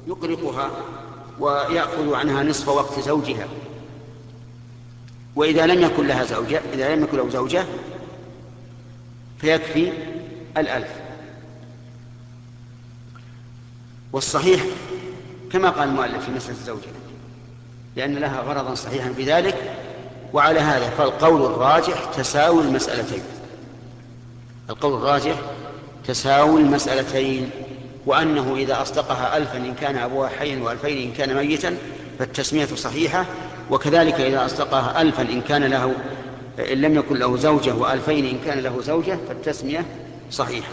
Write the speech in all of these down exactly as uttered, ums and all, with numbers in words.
يقرقها ويأخذ عنها نصف وقت زوجها. وإذا لم يكن لها زوجة إذا لم يكن له زوجة فيكفي الألف. والصحيح كما قال المؤلف في مسألة الزوجة، لأن لها غرضا صحيحا بذلك. وعلى هذا فالقول الراجح تساوي المسألتين. القول الراجح تساوي المسألتين، وأنه إذا أصدقها ألفا إن كان أبوها حيا وألفين إن كان ميتا فالتسمية صحيحة، وكذلك إذا أصدقها ألفا إن كان له إن لم يكن له زوجة وألفين إن كان له زوجة فالتسمية صحيحة.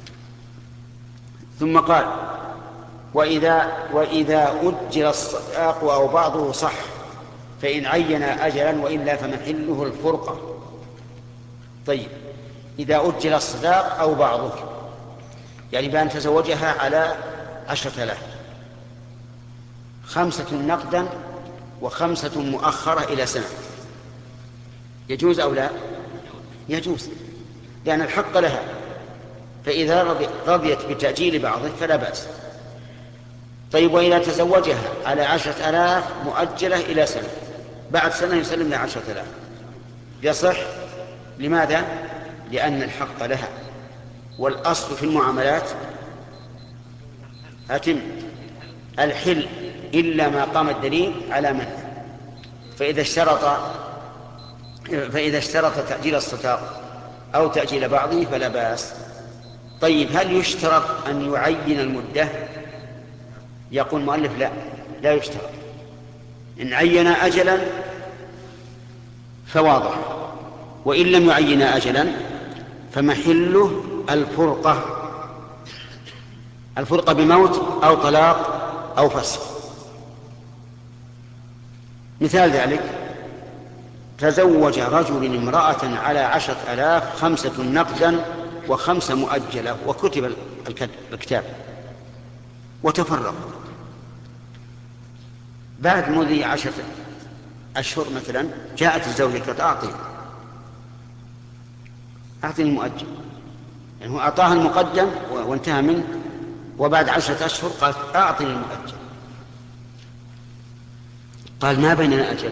ثم قال: وإذا, وإذا أجل الصداق أو بعضه صح فإن عين أجلا وإلا فمحله الفرقة. طيب، إذا أجل الصداق أو بعضه يعني بأن تزوجها على عشرة آلاف، خمسة نقدا وخمسة مؤخرة إلى سنة، يجوز أو لا؟ يجوز، لأن الحق لها. فإذا رضيت بتأجيل بعضه فلا بأس. طيب، وإذا تزوجها على عشرة آلاف مؤجلة إلى سنة، بعد سنة يسلم لها عشرة آلاف، يصح. لماذا؟ لأن الحق لها. والأصل في المعاملات أتم الحل إلا ما قام الدليل على منه. فإذا اشترط فإذا اشترط تأجيل الصداق أو تأجيل بعضه فلا بأس. طيب، هل يشترط أن يعين المدة؟ يقول المؤلف: لا، لا يشترط. إن عين أجلا فواضح، وإن لم يعين أجلا فمحله الفرقة، الفرقة بموت أو طلاق أو فسخ. مثال ذلك: تزوج رجل امرأة على عشرة آلاف، خمسة نقدا وخمسة مؤجلة، وكتب الكتاب وتفرق. بعد مضي عشرة أشهر مثلا جاءت الزوجة قالت: أعطي أعطي المؤجل، يعني هو أعطاها المقدم وانتهى منه، وبعد عشرة أشهر قالت: أعطي المؤجل. قال: ما بيننا أجل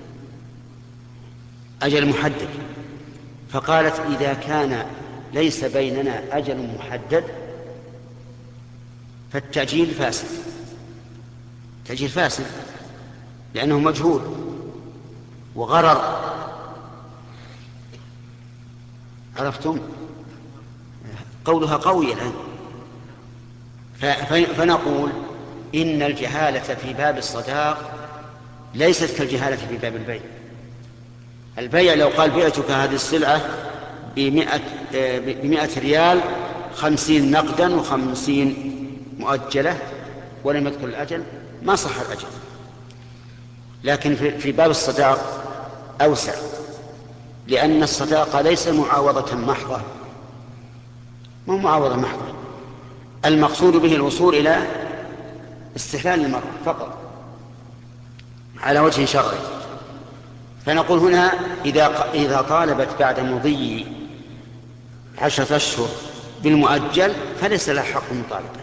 أجل محدد. فقالت: إذا كان ليس بيننا أجل محدد فالتأجيل فاسد، التأجيل فاسد لأنه مجهول وغرر. عرفتم؟ قولها قوي الآن. فنقول إن الجهالة في باب الصداق ليست كالجهالة في باب البيع. البيع لو قال: بعتك هذه السلعة بمئة, بمئة ريال، خمسين نقدا وخمسين مؤجلة، ولم يذكر الأجل، ما صح الأجل. لكن في باب الصداق أوسع، لأن الصداقة ليس معاوضة محضة، مو معاوضة محضة، المقصود به الوصول إلى استحلال المرأة فقط على وجه شرعي. فنقول هنا إذا إذا طالبت بعد مضي عشرة أشهر بالمؤجل فليس لها حق مطالبة،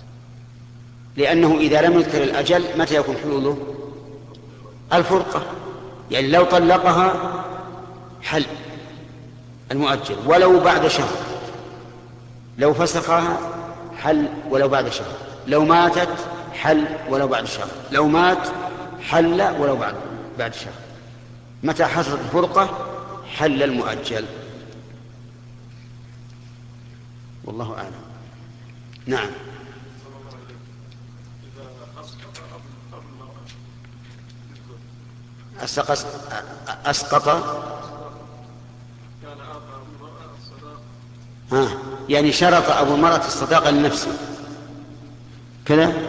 لأنه إذا لم يذكر الأجل متى يكون حلوله؟ الفرقة. يعني لو طلقها حل المؤجل ولو بعد شهر، لو فسخها حل ولو بعد شهر، لو ماتت حل ولو بعد شهر، لو مات حل ولو بعد بعد شهر. متى حصلت الفرقة حل المؤجل. والله أعلم. نعم. أسقط أسقط ها يعني شرط أبو المرأة الصداقة لنفسه كذا. يعني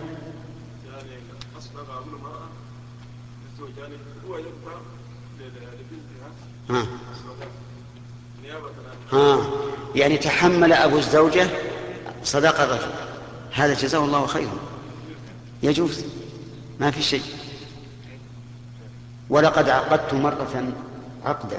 أصدق أبو المرأة للزوج، يعني هو يدفع لبنتها ها ها يعني تحمل أبو الزوجة صداقة الرجل، هذا جزاه الله خيرا، يجوز، ما في شيء. ولقد عقدت مرة عقدا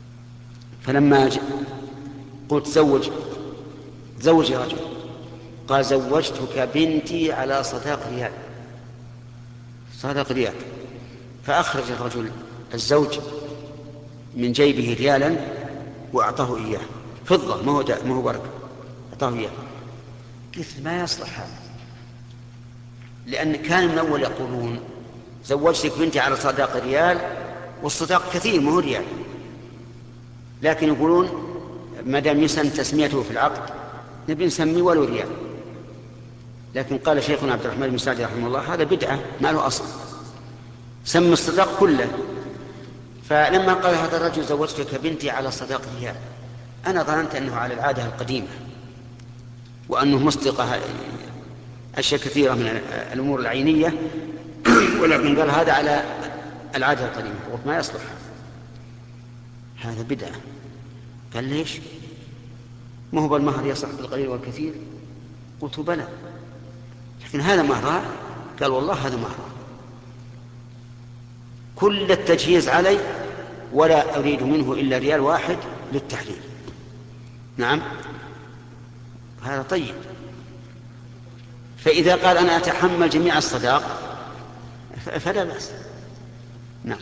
فلما قلت زوج زوج يا رجل قال زوجتك بنتي على صداق ريال، صداق ريال، فأخرج الرجل الزوج من جيبه ريالا وأعطاه إياه فضة، ما هو ما هو بركة، أعطاه إياه. قلت ما يصلح هذا، لأن كان من أول يقولون زوجتك بنتي على صداق ريال، والصداق كثير ما هو ريال، لكن يقولون ما دام يسن تسميته في العقد نبي نسميه ولو ريال. لكن قال شيخنا عبد الرحمن بن سعدي رحمه الله هذا بدعة ما له أصل، سمى الصداق كله. فلما قال هذا الرجل زوجتك بنتي على صداق ريال، أنا ظننت أنه على العادة القديمة وأنه مصدقة أشياء كثيرة من الأمور العينية، ولكن قال هذا على العادة القديمة، قلت ما يصلح هذا بدعة. قال ليش؟ ما هو بالمهر يصح بالقليل والكثير؟ قلت بلى، لكن هذا مهرها. قال والله هذا مهرها، كل التجهيز علي ولا أريد منه إلا ريال واحد للتحليل. نعم هذا طيب. فإذا قال أنا أتحمل جميع الصداق فلا بأس. نعم.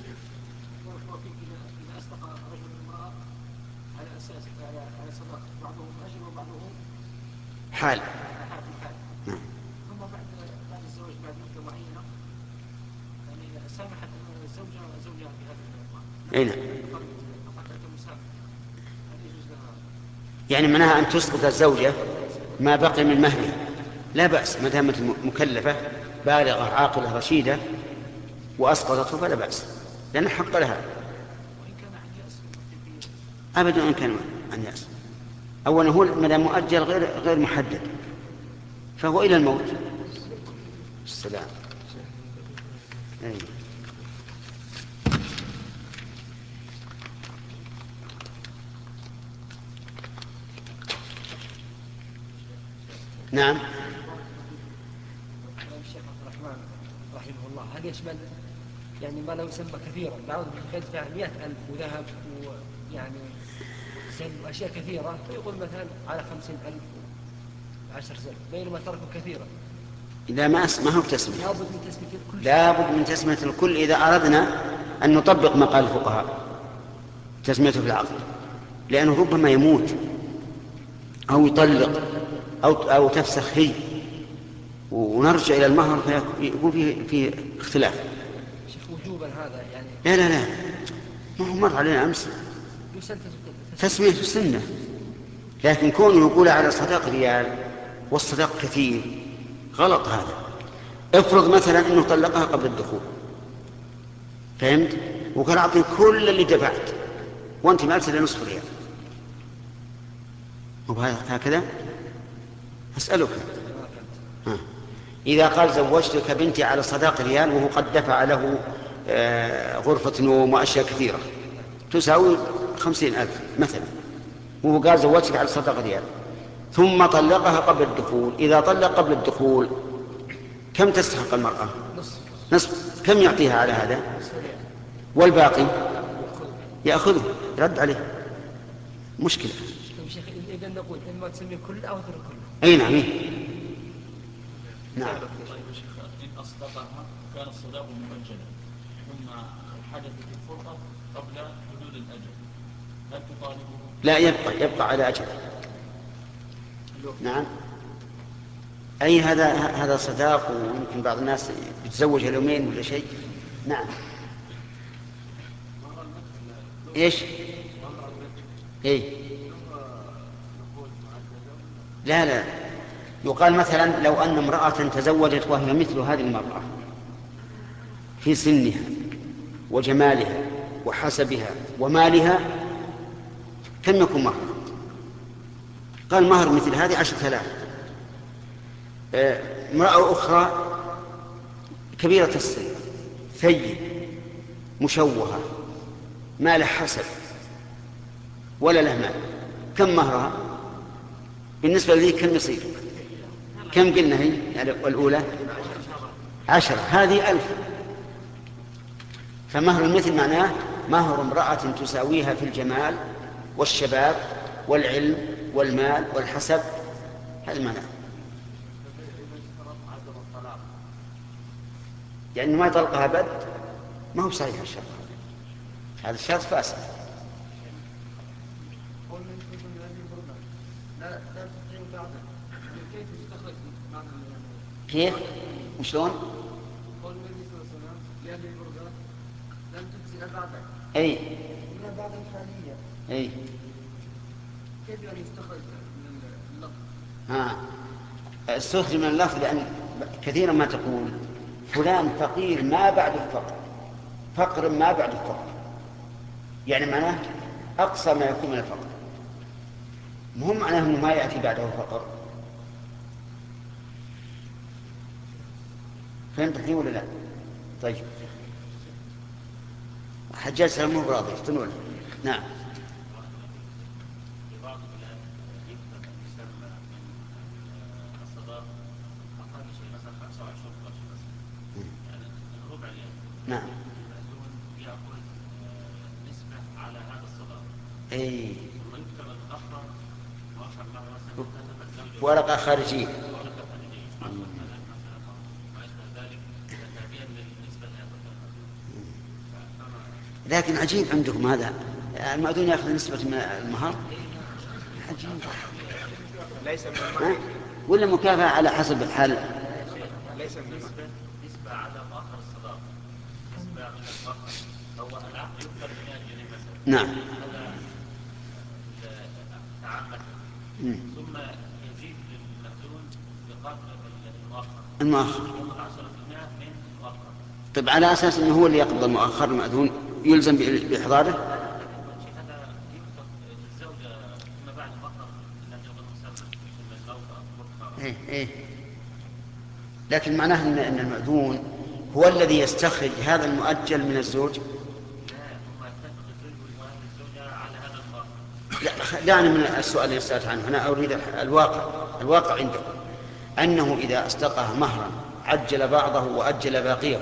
حال. نعم. ثم بعد بعد الزواج بعد مدة معينة يعني سمحت الزوجة زوجها بهذا المال. أي نعم. يعني معناها أن تسقط الزوجة ما بقي من مهرها لا بأس، ما دامت مكلفة بالغة عاقلة رشيدة وأسقطته فلا بأس، لأن حق لها. أبدا إن كان عن يأس. أولا هو ما دام مؤجل غير غير محدد فهو إلى الموت. السلام. أي. نعم. الشيخ عبد الرحمن رحمه الله هل يشمل يعني ما لا يسمى كثيرا بعوض يدفع مئة ألف وذهب ويعني أشياء كثيرة، فيقول مثلا على خمسين ألف عشر سنة بينما تركه كثيرا؟ إذا ما ما هو تسمية، لابد من تسمية الكل. لابد من تسمية الكل إذا أردنا أن نطبق ما قال الفقهاء تسميته في العقد، لأنه ربما يموت أو يطلق أو أو تفسخ هي ونرجع إلى المهر فيكون فيه في اختلاف. شيخ وجوبا هذا يعني؟ لا لا لا ما هو مر علينا أمس تسمية السنة، لكن كونه يقول على صداق ريال والصداق كثير غلط. هذا افرض مثلا أنه طلقها قبل الدخول، فهمت؟ وقال أعطني كل اللي دفعت وأنت ما أرسل نصف ريال، وهكذا أسألك ها. إذا قال زوجتك بنتي على صداق ريال وهو قد دفع له غرفة نوم وأشياء كثيرة تساوي خمسين ألف مثلا، وهو قال زوجتك على صداق ريال ثم طلقها قبل الدخول، إذا طلق قبل الدخول كم تستحق المرأة؟ نصف. كم يعطيها على هذا؟ والباقي يأخذه يرد عليه. مشكلة. إذا نقول إما تسمي كل أو ترك كله. أي نعم. نعم. إن أصدقها كان الصداق مؤجلا ثم حدثت الفرقة قبل حدود الأجل، هل تطالبه؟ لا، يبقى يبقى على أجل. نعم. أي هذا هذا صداق، ويمكن بعض الناس يتزوج اليومين ولا شيء. نعم. إيش؟ إيه؟ لا لا، يقال مثلا لو أن امرأة تزوجت وهي مثل هذه المرأة في سنها وجمالها وحسبها ومالها، كم يكون مهر؟ قال مهر مثل هذه عشرة آلاف. امرأة أخرى كبيرة السن ثيب مشوهة ما له حسب ولا له مال، كم مهرها؟ بالنسبة لذي كم يصير؟ كم قلنا هي يعني الأولى عشرة، هذه ألف. فمهر المثل معناه مهر امرأة تساويها في الجمال والشباب والعلم والمال والحسب، هذا معناه. يعني ما يطلقها بد ما هو صحيح الشرط، هذا الشرط فاسد. كيف وشلون؟ قول النبي صلى الله عليه وسلم لأهل البردة لم تجزي أبعدا اي من بعد الحالية. اي كيف يعني يستخرج من اللفظ؟ ها استخرج من اللفظ، لأن كثيرا ما تقول فلان فقير ما بعد الفقر، فقر ما بعد الفقر، يعني معناه أقصى ما يكون من الفقر، مهم معناه أنه ما يأتي بعده فقر. فهمت الحين ولا لا؟ طيب حجاج سلام مو براضي يفتنون. نعم. نعم. اي ورقة خارجية. لكن عجيب عندكم هذا، المأذون يأخذ نسبة من المهر، عجيب. ليس من المهر ولا مكافأة على حسب الحال؟ ليس من المهر، نسبة على مؤخر الصداق، نسبة من المؤخر. هو العقد يكتب مئة جنيه مثلا. نعم. هذا تعمد ثم يزيد للمأذون بقدر المؤخر. المؤخر. عشرة بالمئة من المؤخر. طيب على أساس أنه هو اللي يقبض المؤخر، المأذون يلزم بإحضاره؟ هذا يكتب للزوجة فيما بعد المؤخر لم يكن مسمى مثل الموت. إيه إيه. لكن معناه أن أن المأذون هو الذي يستخرج هذا المؤجل من الزوج. لا دعني من السؤال اللي سألت عنه، أنا أريد الواقع. الواقع عنده أنه إذا أصدقه مهرا عجل بعضه وأجل باقيه،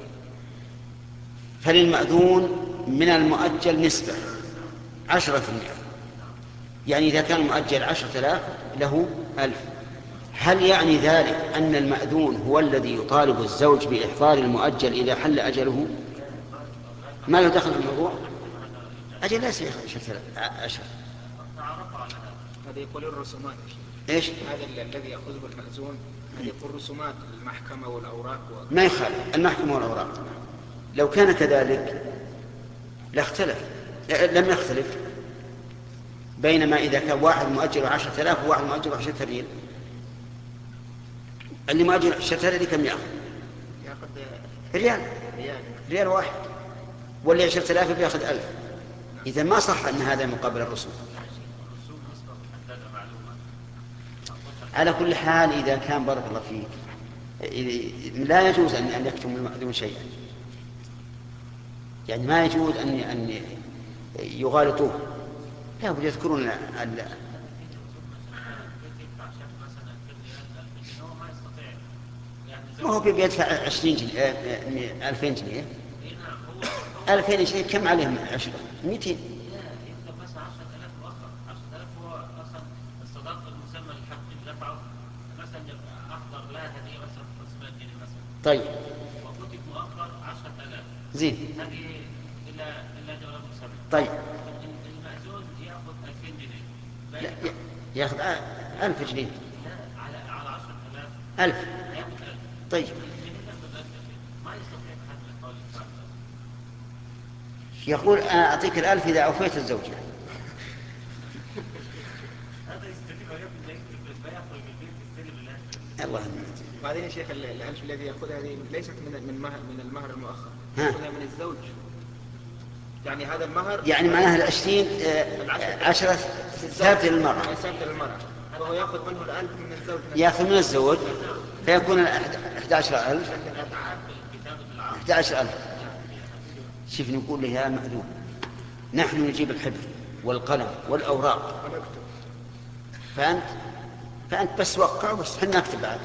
فللمأذون من المؤجل نسبة عشرة في المئة، يعني إذا كان المؤجل عشرة آلاف له ألف. هل يعني ذلك أن المأذون هو الذي يطالب الزوج بإحضار المؤجل إذا حل أجله؟ ما له دخل في الموضوع؟ أجل لا يصير عشرة. هذا يقول الرسومات. إيش؟ هذا الذي يأخذه المأذون هذا يقول رسومات المحكمة والأوراق و... ما يخالف المحكمة والأوراق. لو كان كذلك لاختلف، لم يختلف، بينما إذا كان واحد مؤجل عشرة آلاف وواحد مؤجل عشرة ريال، اللي مؤجل عشرة آلاف كم يأخذ؟ يأخذ ريال ريال ريال واحد، واللي عشرة آلاف بيأخذ ألف. إذا ما صح أن هذا مقابل الرسوم. على كل حال إذا كان بارك الله فيك لا يجوز أن يكتم المأذون شيئا، يعني ما يجوز أن أن يغالطوه، لا بد يذكرون ال... ما هو بيدفع عشرين جنيه ألفين جنيه ألفين جنيه كم عليهم عشرة مئتين. طيب زين. طيب المأذون يأخذ ألفين جنيه. لا يأخذ ألف جنيه على على عشرة آلاف. ألف. يأخذ ألف. طيب ما يستطيع حد القول الثاني. يقول أنا أعطيك الألف إذا أوفيت الزوجة. هذا يستطيع يأخذ فيأخذ بالبيت السلم الألف. الله. بعدين يا شيخ الألف الذي يأخذها هذه ليست من من مهر من المهر المؤخر، ها. يأخذها من الزوج. يعني هذا المهر يعني معناها العشرين عشرة ثابتة للمرأة. ثابتة للمرأة، وهو يأخذ منه الألف من الزوج. يأخذ من الزوج فيكون أحد عشر ألف. أحد عشر ألف. شوف نقول له يا مأذون نحن نجيب الحبر والقلم والأوراق، فأنت فأنت بس وقع بس حنا نكتب بعد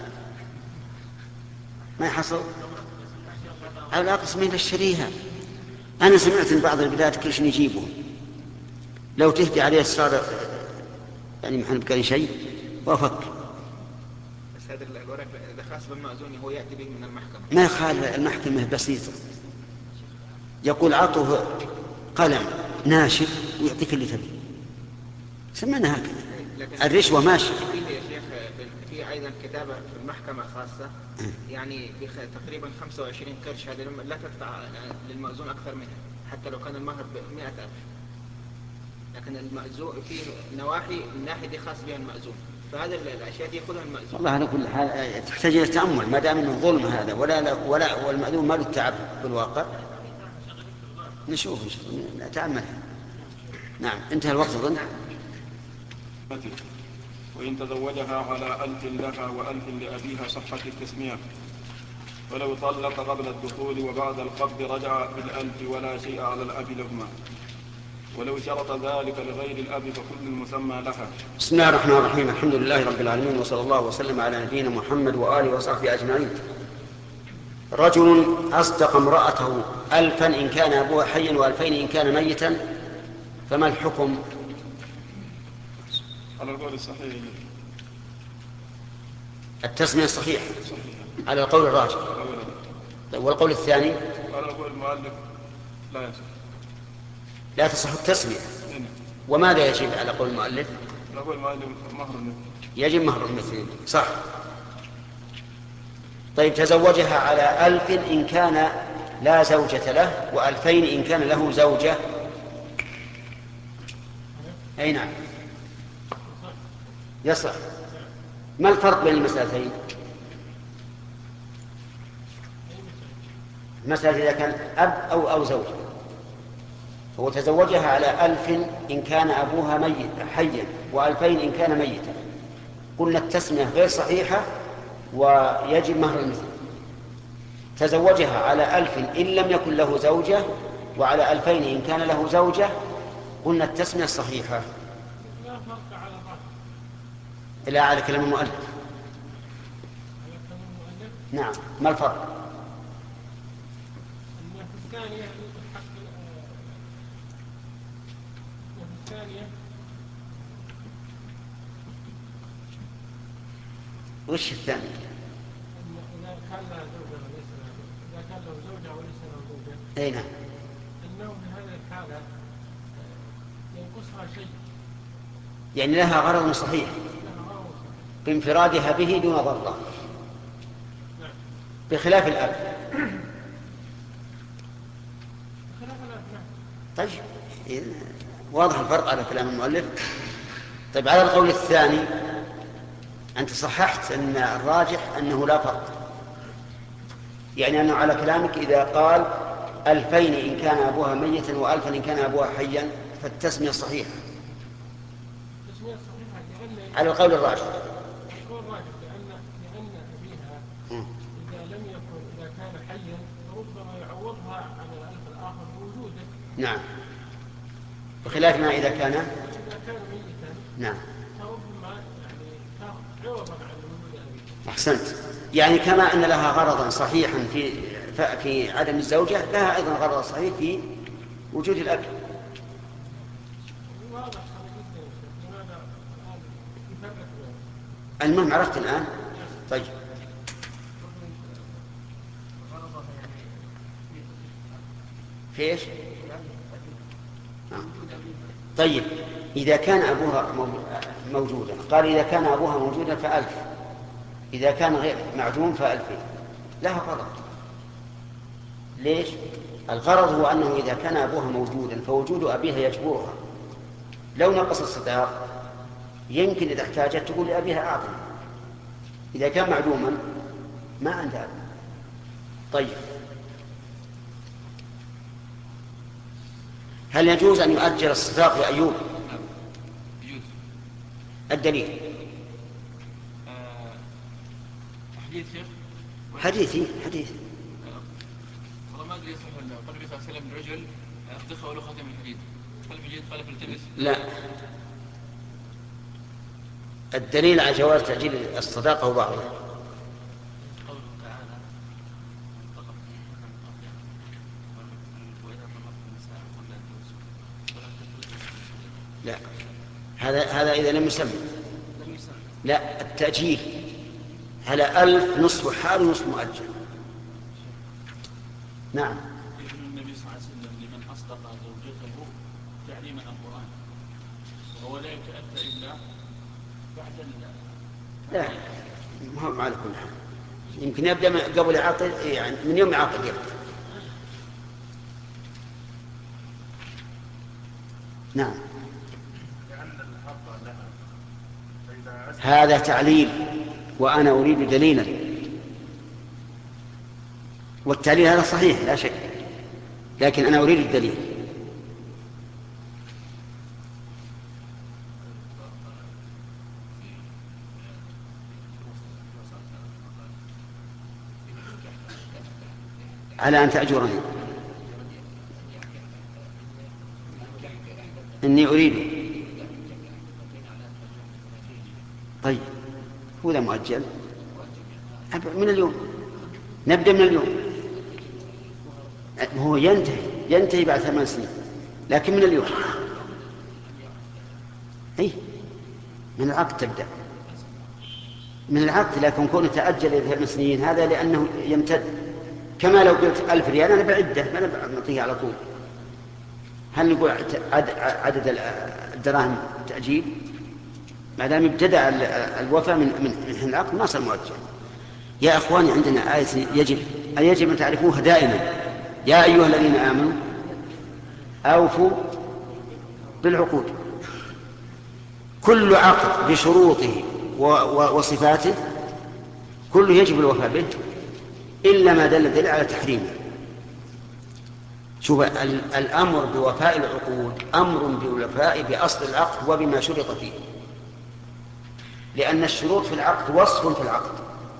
ما يحصل على قسمين للشريعة. أنا سمعت من بعض البلاد كل شيء يجيبه، لو تهدي عليه أسرار يعني محن بكري شيء وأفكر. بس هذه هذا الورق إذا خاص بالمأذون هو يأتي به من المحكمة. ما خال المحكمة بسيطة، يقول عطه قلم ناشف ويعطيك اللي تبي، سمعنا هكذا. الرشوة ماشي. فيه يا شيخ في أيضا كتابة في المحكمة خاصة يعني تقريبا خمسة وعشرين قرش، هذه لا تدفع للمأذون أكثر منها حتى لو كان المهر بمئة ألف، لكن المأذون في نواحي الناحية دي خاص بها المأذون، فهذا الأشياء دي يأخذها المأذون. والله على كل حال تحتاج إلى تأمل، ما دام إنه ظلم هذا ولا ولا والمأذون ما له تعب بالواقع. نشوف نتأمل. نعم انتهى الوقت أظن. وإن تزوجها على ألف لها وألف لأبيها صحت التسمية، ولو طلق قبل الدخول وبعد القبض رجع بالألف ولا شيء على الأب لهما، ولو شرط ذلك لغير الأب فكل المسمى لها. بسم الله الرحمن الرحيم، الحمد لله رب العالمين، وصلى الله وسلم على نبينا محمد وآله وصحبه أجمعين. رجل أصدق امرأته ألفا إن كان أبوها حيا وألفين إن كان ميتا، فما الحكم؟ على القول الصحيح التسمية الصحيح على القول الراجح. والقول الثاني على القول المؤلف لا يصح، لا تصح التسمية. وماذا يجب على قول المؤلف؟ على قول المؤلف مهر المثل، يجب مهر المثل، صح. طيب تزوجها على ألف إن كان لا زوجة له وألفين إن كان له زوجة. أي نعم يصح. ما الفرق بين المسألتين؟ المسألة إذا كان أب أو أو زوج، هو تزوجها على ألف إن كان أبوها ميت حيا وألفين إن كان ميتا، قلنا التسمية غير صحيحة ويجب مهر المثل. تزوجها على ألف إن لم يكن له زوجة وعلى ألفين إن كان له زوجة، قلنا التسمية الصحيحة. لا على كلام المؤلف. نعم ما الفرق؟ وش الثاني؟ إذا كان له زوجة وليس له إذا كان له زوجة وليس له زوجة. أي نعم. إنه في هذه الحالة ينقصها شيء. يعني لها غرض صحيح بانفرادها به دون ضرر، بخلاف الأب. طيب واضح الفرق على كلام المؤلف. طيب على القول الثاني أنت صححت أن الراجح أنه لا فرق، يعني أنه على كلامك إذا قال ألفين إن كان أبوها ميتا وألفا إن كان أبوها حيا فالتسمية صحيحة على القول الراجح. القول الراجح لأن لأن أبيها إذا لم يكن إذا كان حيا ربما يعوضها عن الألف الآخر بوجوده. نعم بخلاف ما إذا كان إذا كان ميتا نعم فربما يعني عوضا عن وجود أبيها. أحسنت. يعني كما أن لها غرضا صحيحا في في عدم الزوجة، لها أيضا غرض صحيح في وجود الأب. المهم عرفت الآن. طيب في ايش؟ طيب إذا كان أبوها موجودا، قال إذا كان أبوها موجودا فألف، إذا كان غير معدوم فألفين، لها غرض. ليش؟ الغرض هو أنه إذا كان أبوها موجودا فوجود أبيها يجبرها، لو نقص الصداق يمكن إذا احتاجت تقول لأبيها أعطني. إذا كان معدوما ما عندها. طيب هل يجوز أن يؤجل الصداق لأيوب؟ يجوز. الدليل آه، حديث شيخ حديثي حديث والله ما أدري يصح ولا. قال النبي صلى الله عليه وسلم رجل أخذ له خاتم الحديد قال بجيد قال فلتلبس. لا، الدليل على جواز تأجيل الصداقة وبعضها قوله تعالى لا، هذا هذا إذا لم يسمى. لا، التأجيل على ألف نصف حال ونصف مؤجل. نعم. النبي صلى الله عليه وسلم لمن أصدق زوجته تعليما القرآن وهو لا يتأتى إلا بعد لا ما هو على كل حال، يمكن يبدأ قبل عقد، يعني من يوم عقد يبدأ. نعم. هذا تعليل وأنا أريد دليلا، والتعليل هذا صحيح لا شك، لكن أنا أريد الدليل. على أن تأجرني إني أريد. طيب هو ذا مؤجل من اليوم، نبدأ من اليوم. هو ينتهي ينتهي بعد ثمان سنين، لكن من اليوم. أي من العقد تبدأ من العقد، لكن كونه تأجل إلى ثمان سنين هذا لأنه يمتد. كما لو قلت ألف ريال أنا بعدة ما أنا نعطيه على طول. هل نقول عدد الدراهم تأجيل؟ ما دام ابتدأ الوفاء من من العقد ما صار مؤجل. يا أخواني عندنا آية يجب أن يجب أن تعرفوها دائما. يا أيها الذين آمنوا أوفوا بالعقود. كل عقد بشروطه وصفاته كله يجب الوفاء به إلا ما دل الدليل على تحريمه. شوف الأمر بوفاء العقود أمر بالوفاء بأصل العقد وبما شرط فيه، لأن الشروط في العقد وصف في العقد،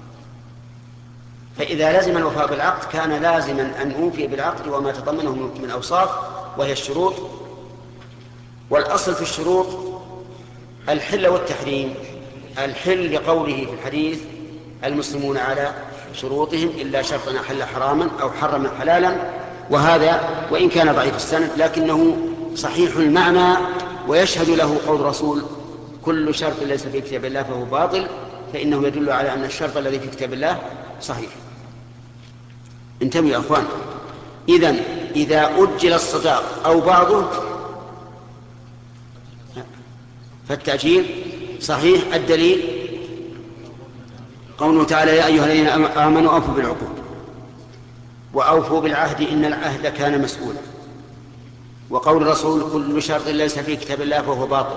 فإذا لزم الوفاء بالعقد كان لازما أن أوفي بالعقد وما تضمنه من أوصاف وهي الشروط. والأصل في الشروط الحل والتحريم. الحل لقوله في الحديث المسلمون على شروطهم إلا شرطا أحل حراما أو حرم حلالا، وهذا وإن كان ضعيف السند لكنه صحيح المعنى ويشهد له قول رسول كل شرط ليس في كتاب الله فهو باطل، فإنه يدل على أن الشرط الذي في كتاب الله صحيح. انتبهوا يا أخوان. إذن إذا أجل الصداق أو بعضه فالتأجيل صحيح. الدليل قوله تعالى يا أيها الذين آمنوا أوفوا بالعقود وأوفوا بالعهد إن العهد كان مسؤولا. وقول الرسول كل شرط ليس في كتاب الله فهو باطل.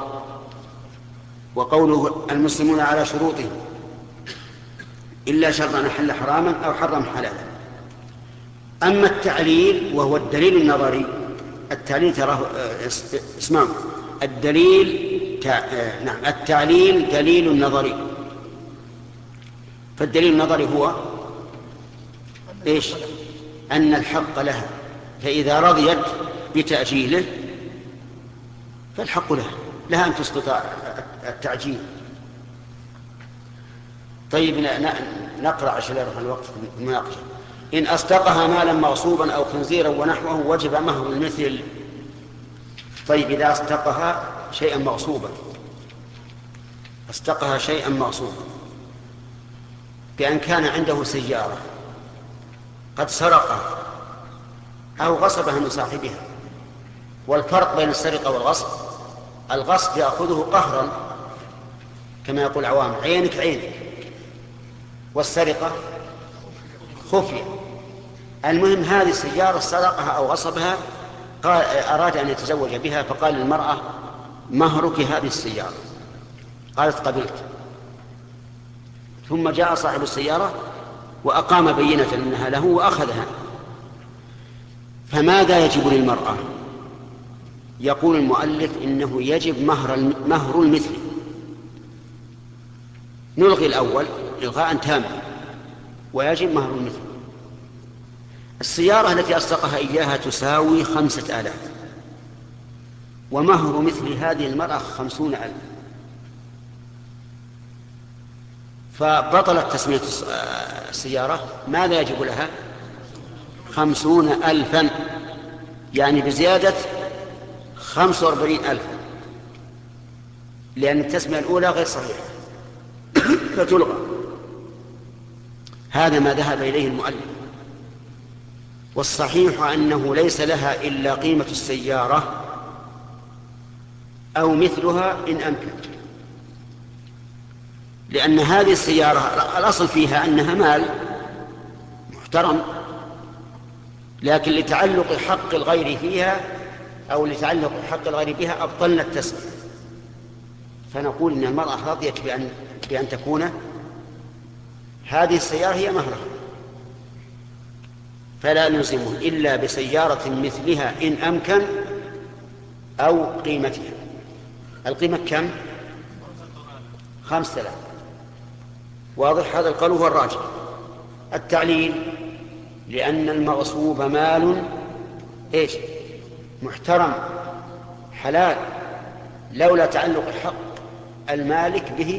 وقوله المسلمون على شروطهم إلا شرطا أحل حراما أو حرم حلالا. أما التعليل وهو الدليل النظري، التعليل تراه اسمعوا الدليل تع... نعم التعليل دليل نظري. فالدليل النظري هو إيش؟ أن الحق لها، فإذا رضيت بتأجيله فالحق لها لها أن تسقط التعجيل. طيب نقرأ عشان يرفع الوقت في المناقشة. إن أصدقها مالا مغصوبا أو خنزيرا ونحوه وجب مهر المثل. طيب إذا أصدقها شيئا مغصوبا، أصدقها شيئا مغصوبا بأن كان عنده سيارة قد سرقها أو غصبها من صاحبها. والفرق بين السرقة والغصب الغصب يأخذه قهرا كما يقول العوام عينك عينك، والسرقة خفية. المهم هذه السيارة سرقها أو غصبها، قال أراد أن يتزوج بها فقال للمرأة مهرك هذه السيارة، قالت قبلت. ثم جاء صاحب السيارة وأقام بينة أنها له وأخذها. فماذا يجب للمرأة؟ يقول المؤلف إنه يجب مهر مهر المثل. نلغي الأول إلغاء تاما ويجب مهر المثل. السيارة التي أصدقها إياها تساوي خمسة آلاف، ومهر مثل هذه المرأة خمسون ألف، فبطلت تسمية السيارة. ماذا يجب لها؟ خمسون ألفا، يعني بزيادة خمسة وأربعين ألفا، لأن التسمية الأولى غير صحيحة فتلغى. هذا ما ذهب إليه المؤلف. والصحيح أنه ليس لها إلا قيمة السيارة أو مثلها إن أمكن، لأن هذه السيارة الأصل فيها أنها مال محترم، لكن لتعلق حق الغير فيها أو لتعلق حق الغير بها أبطلنا التسمية، فنقول إن المرأة رضيت بأن, بأن تكون هذه السيارة هي مهرها، فلا نلزمه إلا بسيارة مثلها إن أمكن أو قيمتها. القيمة كم؟ خمسة آلاف. واضح؟ هذا القول هو الراجح. التعليل لأن المغصوب مال إيش؟ محترم حلال، لولا تعلق حق المالك به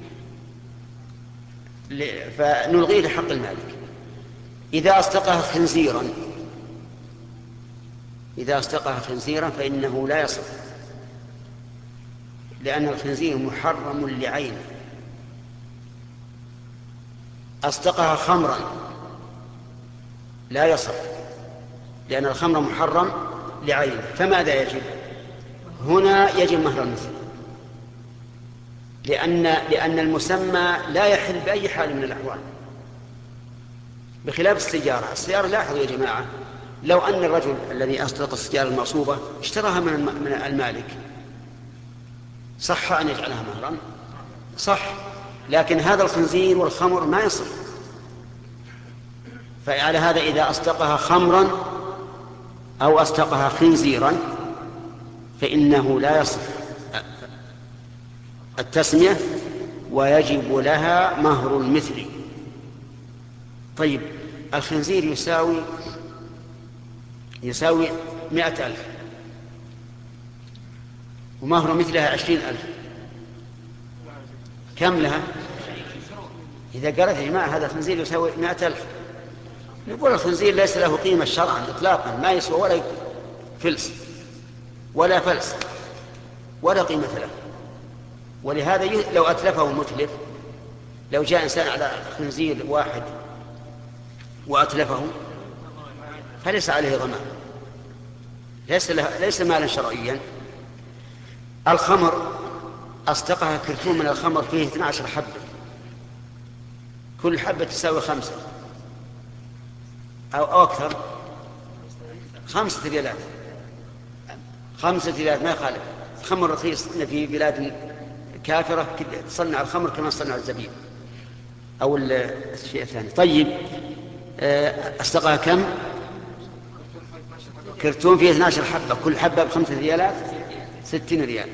فنلغيه لحق المالك. إذا أصدقها خنزيرا إذا أصدقها خنزيرا فإنه لا يصح، لأن الخنزير محرم لعينه. أصدقها خمرا لا يصح، لأن الخمر محرم لعينه. فماذا يجب هنا؟ يجب مهر المثل، لأن لأن المسمى لا يحل بأي حال من الأحوال، بخلاف السيارة. السيارة لاحظوا يا جماعة، لو أن الرجل الذي أصدق السيارة المغصوبة اشتراها من المالك صح أن يجعلها مهرا؟ صح، لكن هذا الخنزير والخمر ما يصح. فعلى هذا إذا أصدقها خمرا أو أصدقها خنزيرا فإنه لا يصح التسمية ويجب لها مهر المثل. طيب، الخنزير يساوي يساوي مئة ألف ومهر مثلها عشرين ألف، كم لها؟ إذا قالت يا جماعة هذا الخنزير يساوي مئة ألف، نقول الخنزير ليس له قيمة شرعا إطلاقا، ما يسوى ولا فلس ولا فلس ولا قيمة له. ولهذا لو أتلفه متلف، لو جاء إنسان على خنزير واحد وأتلفه فليس عليه ضمان، ليس, ليس مالا شرعيا. الخمر أصدقها كرتون من الخمر فيه اثنتي عشرة حبة، كل حبة تساوي خمسة أو, أو أكثر، خمسة ريالات خمسة ريالات ما يخالف. الخمر رخيص في بلاد كافرة تصنع الخمر كما تصنع الزبيب أو الشيء الثاني. طيب، أصدقها كم؟ كرتون فيه اثنتي عشرة حبة، كل حبة بخمسة ريالات، ستين ريال.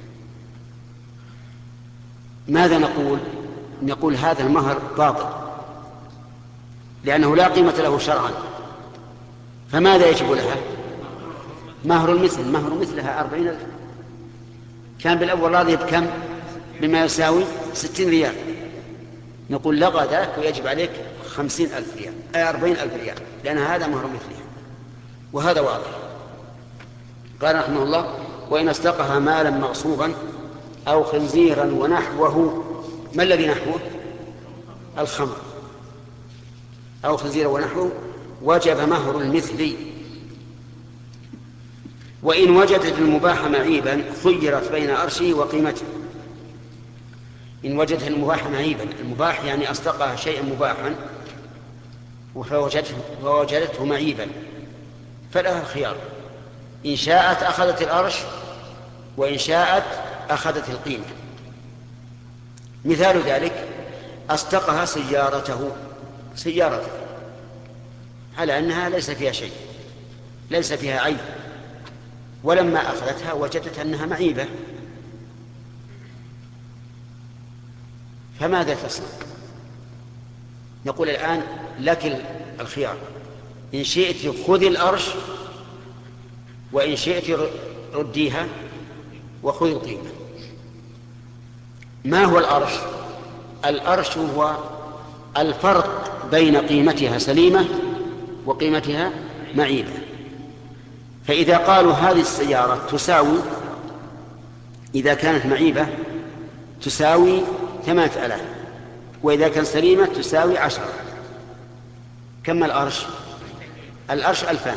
ماذا نقول؟ نقول هذا المهر باطل لأنه لا قيمة له شرعا. فماذا يجب لها؟ مهر المثل. مهر مثلها أربعين ألف. كان بالأول راضي بكم؟ بما يساوي ستين ريال. نقول لغى ذلك ويجب عليك خمسين ألف ريال، أي أربعين ألف ريال، لأن هذا مهر مثلها، وهذا واضح. قال رحمه الله: وإن أصدقها مالا مغصوبا أو خنزيرا ونحوه. ما الذي نحوه؟ الخمر. أو خنزيرا ونحوه وجب مهر المثل. وإن وجدت المباح معيبا خيرت بين أرشه وقيمته. إن وجدت المباح معيبا، المباح يعني أصدقها شيئا مباحا فوجدته, فوجدته معيبا فلها الخيار، إن شاءت أخذت الأرش وإن شاءت أخذت القيمة. مثال ذلك: أصدقها سيارته سيارته على أنها ليس فيها شيء، ليس فيها عيب، ولما أخذتها وجدت أنها معيبة، فماذا تصنع؟ نقول الآن لك الخيار، إن شئت خذي الأرش وإن شئت رديها وخذي القيمة. ما هو الأرش؟ الأرش هو الفرق بين قيمتها سليمة وقيمتها معيبة. فإذا قالوا هذه السيارة تساوي، إذا كانت معيبة تساوي ثمانية آلاف، وإذا كانت سليمة تساوي عشرة، كم الأرش؟ الأرش ألفان،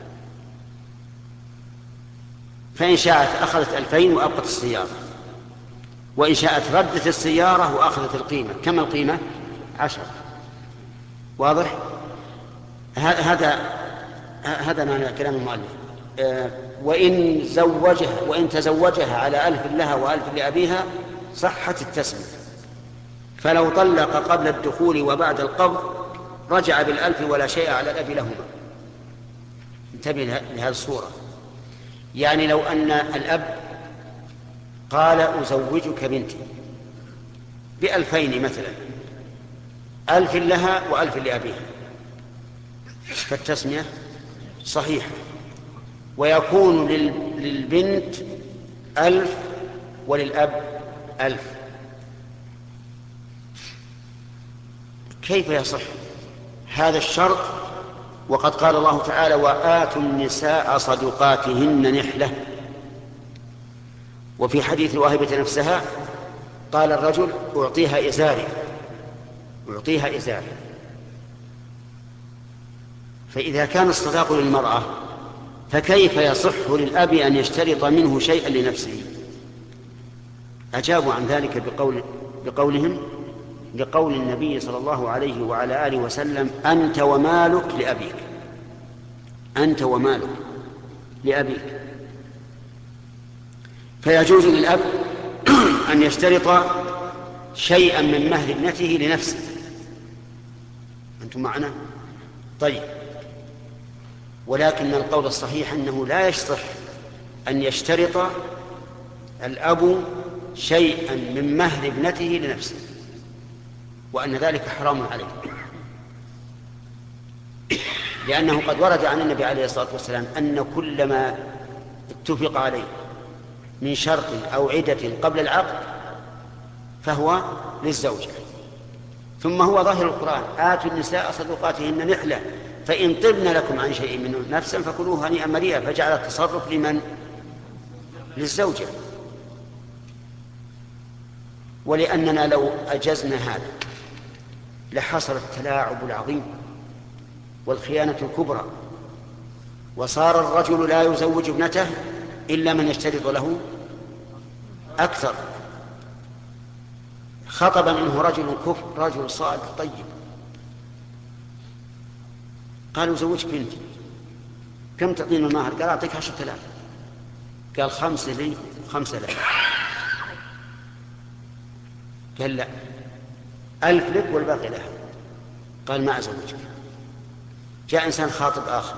فإن شاءت أخذت ألفين وأبقت السيارة، وإن شاءت ردت السيارة وأخذت القيمة. كم القيمة؟ عشرة. واضح؟ هذا هذا معنى كلام المؤلف. وإن زوجها وإن تزوجها على ألف لها وألف لأبيها صحت التسمية. فلو طلق قبل الدخول وبعد القبض رجع بالألف ولا شيء على الأب لهما. انتبه لهذه الصورة. يعني لو أن الأب قال أزوجك بنتي بألفين مثلا، ألف لها وألف لأبيها، فالتسمية صحيحة، ويكون للبنت ألف وللأب ألف. كيف يصح هذا الشرط وقد قال الله تعالى وآتوا النساء صدقاتهن نحلة؟ وفي حديث الواهبة نفسها قال الرجل أعطيها إزاري أعطيها إزاري. فإذا كان الصداق للمرأة فكيف يصح للأب أن يشترط منه شيئا لنفسه؟ أجابوا عن ذلك بقول بقولهم لقول النبي صلى الله عليه وعلى آله وسلم أنت ومالك لأبيك، أنت ومالك لأبيك. فيجوز للأب أن يشترط شيئا من مهر ابنته لنفسه. أنتم معنا؟ طيب، ولكن القول الصحيح أنه لا يصح أن يشترط الأب شيئا من مهر ابنته لنفسه، وأن ذلك حرام عليه، لأنه قد ورد عن النبي عليه الصلاة والسلام أن كل ما اتفق عليه من شرط أو عدة قبل العقد فهو للزوجة. ثم هو ظاهر القرآن آتوا النساء صدقاتهن نحلة فإن طبن لكم عن شيء منه نفسا فكلوه هنيئا مريئا، فجعل التصرف لمن؟ للزوجة. ولأننا لو أجزنا هذا لحصل التلاعب العظيم والخيانة الكبرى، وصار الرجل لا يزوج ابنته إلا من يشترط له أكثر. خطب منه رجل كفر رجل صالح طيب، قال أزوجك بنتي، كم تعطيني المهر؟ قال أعطيك عشرة آلاف. قال خمسة لي خمسة لك. قال لا، ألف لك والباقي لها. قال ما أزوجك. جاء إنسان خاطب آخر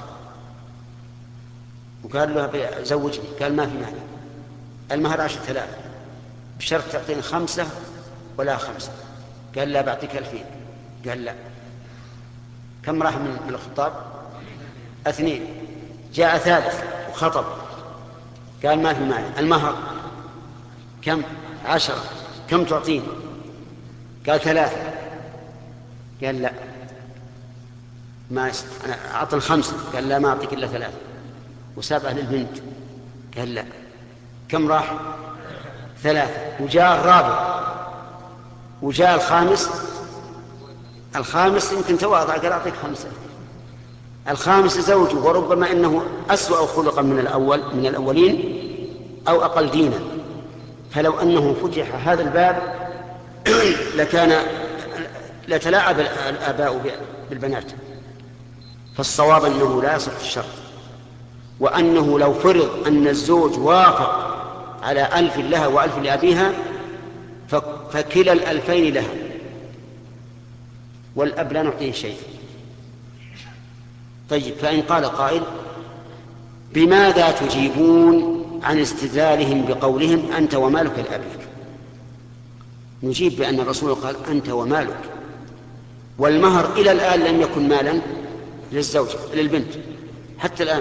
وقال له زوجني، قال ما في مانع، المهر عشرة آلاف بشرط تعطيني خمسة ولا خمسة. قال لا، بعطيك ألفين. قال لا. كم راح من الخطاب؟ اثنين. جاء ثالث وخطب قال ما في مانع، المهر كم؟ عشرة. كم تعطيني؟ قال ثلاثة. قال لا، ما است... أنا أعطني خمسة. قال لا، ما أعطيك إلا ثلاثة. وسابها للبنت. قال لا. كم راح؟ ثلاثة. وجاء الرابع وجاء الخامس. الخامس يمكن تواضع قال أعطيك خمسة. الخامس زوجه وربما إنه أسوأ خلقا من الأول من الأولين أو أقل دينا. فلو أنه فتح هذا الباب لكان لتلاعب الآباء بالبنات. فالصواب أنه لا يصح الشرط، وأنه لو فرض أن الزوج وافق على ألف لها وألف لأبيها فكلا الألفين لها والأب لا نعطيه شيء. طيب، فإن قال قائل بماذا تجيبون عن استدلالهم بقولهم أنت ومالك لأبيك؟ نجيب بأن الرسول قال أنت ومالك، والمهر إلى الآن لم يكن مالا للزوجة للبنت حتى الآن.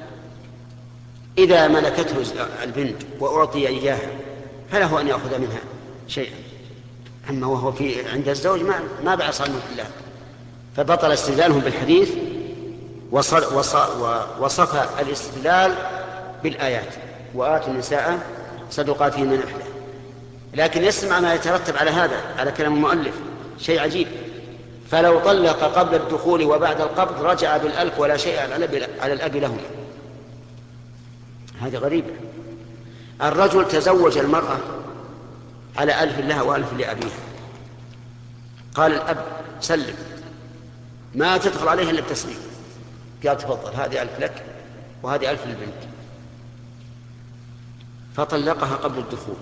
إذا ملكته البنت وأعطي إياها فله أن يأخذ منها شيئا، أما وهو في عند الزوج ما ما بعصى منه الله. فبطل استدلالهم بالحديث وصف الاستدلال بالآيات وآتوا النساء صدقاتهن نحلة. لكن يسمع ما يترتب على هذا على كلام المؤلف شيء عجيب. فلو طلق قبل الدخول وبعد القبض رجع بالألف ولا شيء على الأب لهما. هذه غريبة. الرجل تزوج المرأة على ألف لها وألف لأبيها، قال الأب سلم، ما تدخل عليها إلا بتسليم، قال تفضل هذه ألف لك وهذه ألف للبنت، فطلقها قبل الدخول.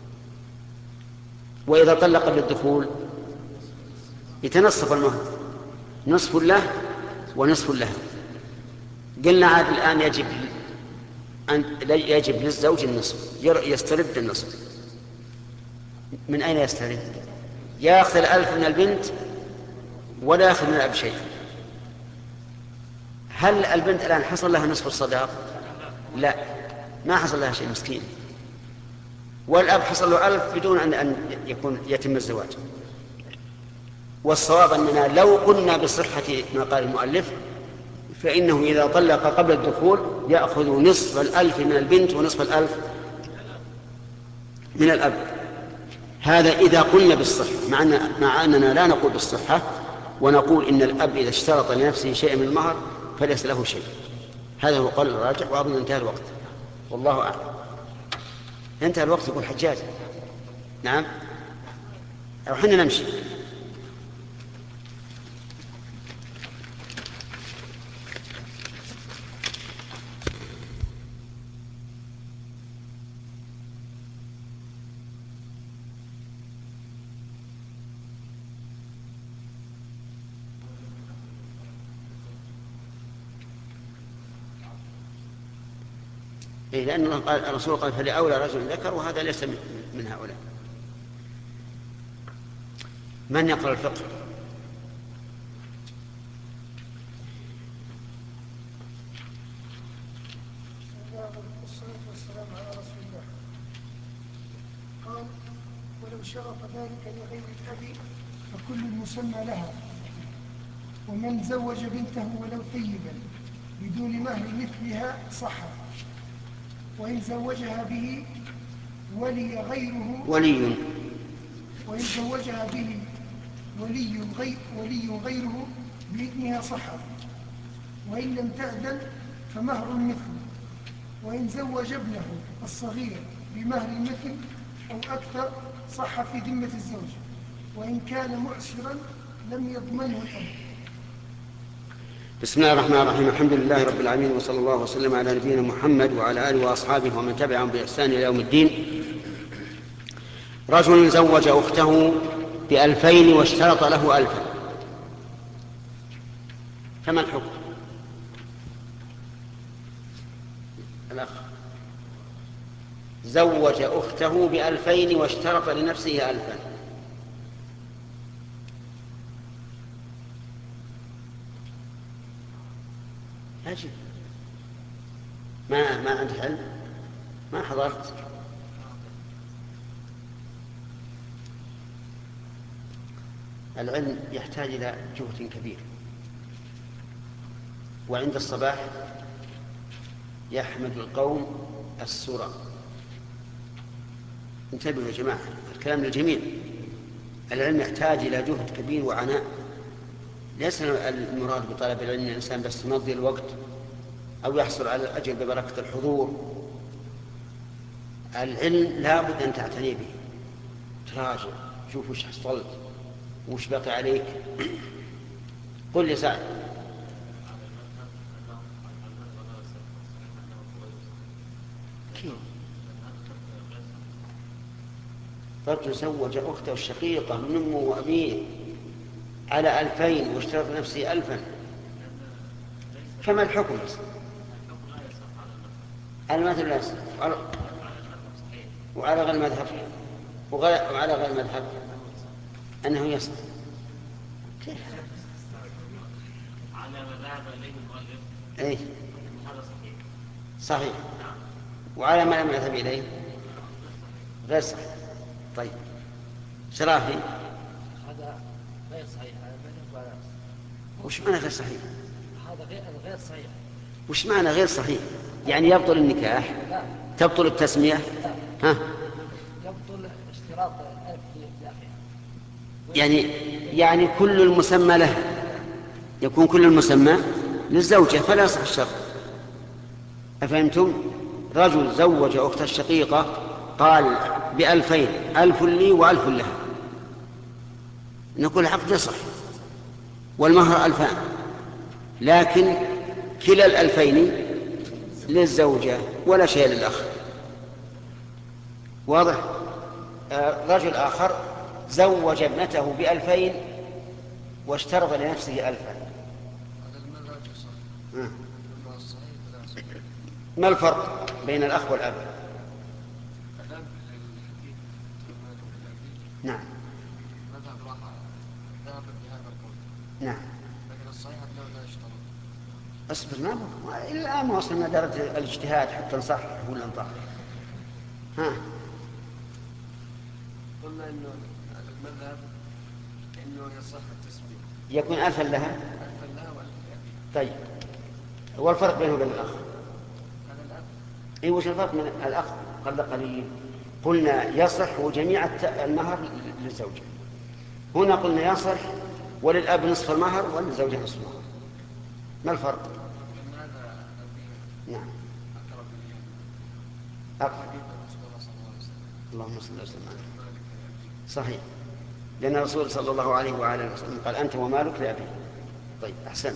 وإذا طلق قبل الدخول يتنصف المهر، نصف له ونصف لها. قلنا عاد الآن يجب أن يجب للزوج النصف، يسترد النصف. من أين يسترد؟ يأخذ الألف من البنت ولا يأخذ من الأب شيء. هل البنت الآن حصل لها نصف الصداق؟ لا، ما حصل لها شيء مسكين. والأب حصل له ألف بدون أن يكون يتم الزواج. والصواب أننا لو قلنا بصحة ما قال المؤلف فإنه إذا طلق قبل الدخول يأخذ نصف الألف من البنت ونصف الألف من الأب. هذا إذا قلنا بالصحة، مع, أن مع أننا لا نقول بالصحة، ونقول إن الأب إذا اشترط لنفسه شيء من المهر فليس له شيء. هذا هو قول الراجح، وأظن انتهى الوقت، والله أعلم. انتهى الوقت يقول حجاج. نعم، أو حنا نمشي. إيه، لأن الله قال الرسول قال فلأولى رجل ذكر، وهذا ليس من هؤلاء. من يقرأ الفقه؟ والصلاة والسلام على رسول الله. قال ولو شرط ذلك لغير الأب فكل مسمى لها، ومن زوج بنته ولو ثيبا بدون مهر مثلها صح، وإن زوجها به ولي غيره ولي وإن زوجها به ولي غير ولي غيره بإذنها صح، وإن لم تأذن فمهر المثل، وإن زوج ابنه الصغير بمهر المثل أو أكثر صح في ذمة الزوج، وإن كان معسرا لم يضمنه الأب. بسم الله الرحمن الرحيم. الحمد لله رب العالمين، وصلى الله وسلم على نبينا محمد وعلى آله وأصحابه ومن تبعهم بإحسان إلى يوم الدين. رجل زوج أخته بألفين واشترط له ألفا، فما الحكم؟ الأخ زوج أخته بألفين واشترط لنفسه ألفا، أجل ما ما عندك علم، ما حضرت. العلم يحتاج إلى جهد كبير، وعند الصباح يحمد القوم السرى. انتبهوا يا جماعة، الكلام للجميع. العلم يحتاج إلى جهد كبير وعناء. ليس المراد بطلب العلم الإنسان بس يمضي الوقت أو يحصل على الأجر ببركة الحضور. العلم لا بد أن تعتني به، تراجع، شوف وش حصلت وش بقي عليك. قل لي سعد. كيف رجل زوج أخته الشقيقة من أمه وأبيه على ألفين واشترط نفسه ألفا، فما الحكم؟ المثل لا يصح، وعلى غير المذهب وعلى غير المذهب أنه يصح. كيف؟ على ما ذهب إليه المؤلف أي هذا صحيح. صحيح. وعلى ما لم يذهب إليه غير صحيح. طيب شرافي، هذا غير صحيح. وش معنى غير صحيح؟ هذا غير غير صحيح. وش معنى غير صحيح؟ يعني يبطل النكاح؟ لا. تبطل التسمية؟ لا. ها؟ يبطل اشتراط الألف لأخيها. يعني يعني كل المسمى له، يكون كل المسمى للزوجة فلا يصح الشرط. أفهمتم؟ رجل زوج أخته الشقيقة قال بألفين، ألف لي وألف لها، نقول العقد يصح والمهر ألفان، لكن كلا الألفين للزوجة ولا شيء للأخ. واضح؟ آه رجل آخر زوج ابنته بألفين واشترط لنفسه ألفا. ما الفرق بين الأخ والأب؟ نعم نعم لكن الصحيح أنه لا يشترط. اصبر، ما الآن ما وصلنا درجة الاجتهاد حتى نصحح ولا نطهر. ها قلنا إنه المذهب إنه يصح التسمية، يكون ألفا لها. ألفا لها وألفا لأبيها. طيب والفرق بينه وبين الأخ؟ هذا الأب. إيه وش الفرق من الأخ قبل قليل؟ قلنا يصح وجميع المهر للزوجة، هنا قلنا يصح وللأب نصف المهر وللزوجة نصف المهر. ما الفرق؟ نعم أقرب. اللهم صل وسلم عليه. صحيح، لأن الرسول صلى الله عليه وآله وسلم قال أنت ومالك لأبي. طيب أحسن.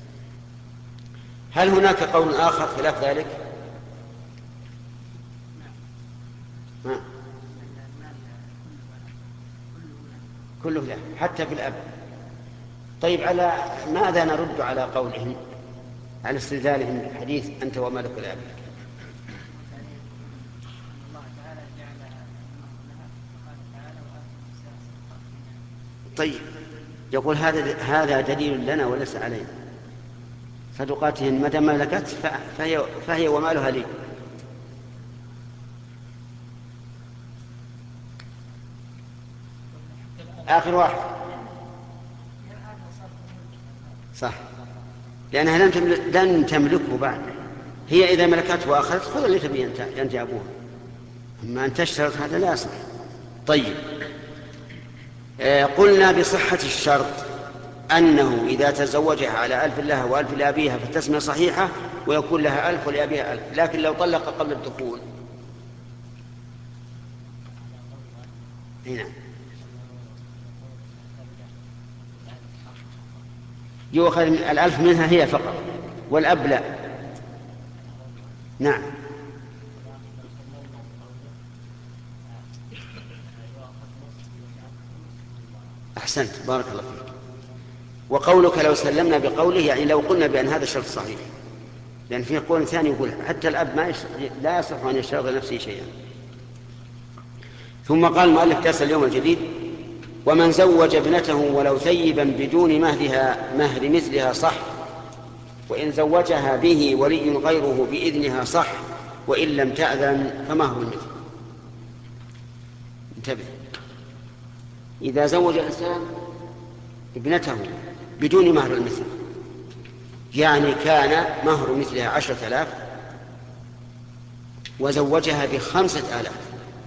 هل هناك قول آخر خلاف ذلك؟ ما. كله لا حتى في الأب. طيب على ماذا نرد على قولهم، على استدلالهم بالحديث أنت ومالك لأبي؟ طيب يقول هذا هذا دليل لنا وليس علينا، صدقاتهن ما دام ملكت فهي, فهي ومالها لي. آخر واحد صح، لأنها لن تملك لن تملكه بعد. هي إذا ملكته وأخذت خذ اللي تبي أنت أنت أبوها، أما أن تشترط هذا لا يصح. طيب آه قلنا بصحة الشرط أنه إذا تزوجها على ألف لها وألف لأبيها فالتسمية صحيحة ويكون لها ألف ولأبيها ألف، لكن لو طلق قبل الدخول هنا يؤخذ الألف منها هي فقط والأب لا. نعم أحسنت بارك الله فيك. وقولك لو سلمنا بقوله يعني لو قلنا بأن هذا الشرط صحيح، لأن في قول ثاني يقول حتى الأب ما لا يصح أن يشترط لنفسه شيئا. ثم قال المؤلف درس اليوم الجديد: ومن زوج ابنته ولو ثيبا بدون مهرها مهر مثلها صح، وإن زوجها به ولي غيره بإذنها صح، وإن لم تأذن فمهر المثل. انتبه، إذا زوج الإنسان ابنته بدون مهر المثل، يعني كان مهر مثلها عشرة آلاف وزوجها بخمسة آلاف،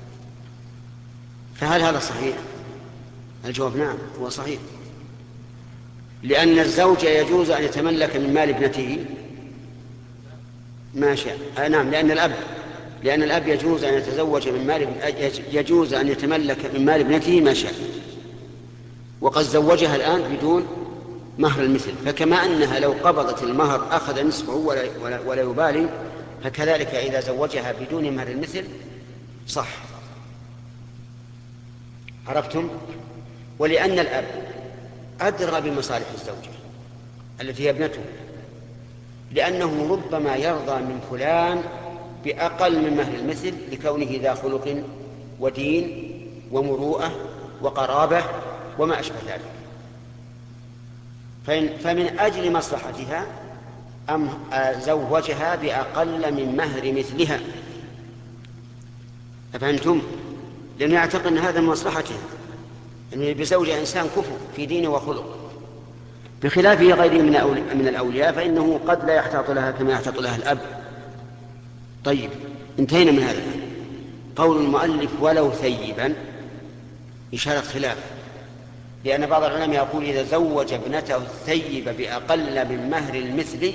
فهل هذا صحيح؟ الجواب نعم هو صحيح، لأن الزوج يجوز أن يتملك من مال ابنته ما شاء. آه نعم لأن الأب لأن الأب يجوز أن يتزوج من مال يجوز أن يتملك من مال ابنته ما شاء، وقد زوجها الآن بدون مهر المثل، فكما أنها لو قبضت المهر أخذ نصفه ولا, ولا, ولا يبالي، فكذلك إذا زوجها بدون مهر المثل صح. عرفتم؟ ولأن الأب أدرى بمصالح الزوجة التي هي ابنته، لأنه ربما يرضى من فلان بأقل من مهر المثل لكونه ذا خلق ودين ومروءة وقرابة وما أشبه ذلك، فمن أجل مصلحتها أم زوجها بأقل من مهر مثلها. أفهمتم؟ لأنه يعتقد أن هذا من مصلحتها، أنه بزوج إنسان كفو في دينه وخلق، بخلاف غيره من الأولياء فإنه قد لا يحتاط لها كما يحتاط لها الأب. طيب انتهينا من هذا. قول المؤلف ولو ثيبا إشارة خلاف، لأن بعض العلماء يقول إذا زوج ابنته الثيب بأقل من مهر المثل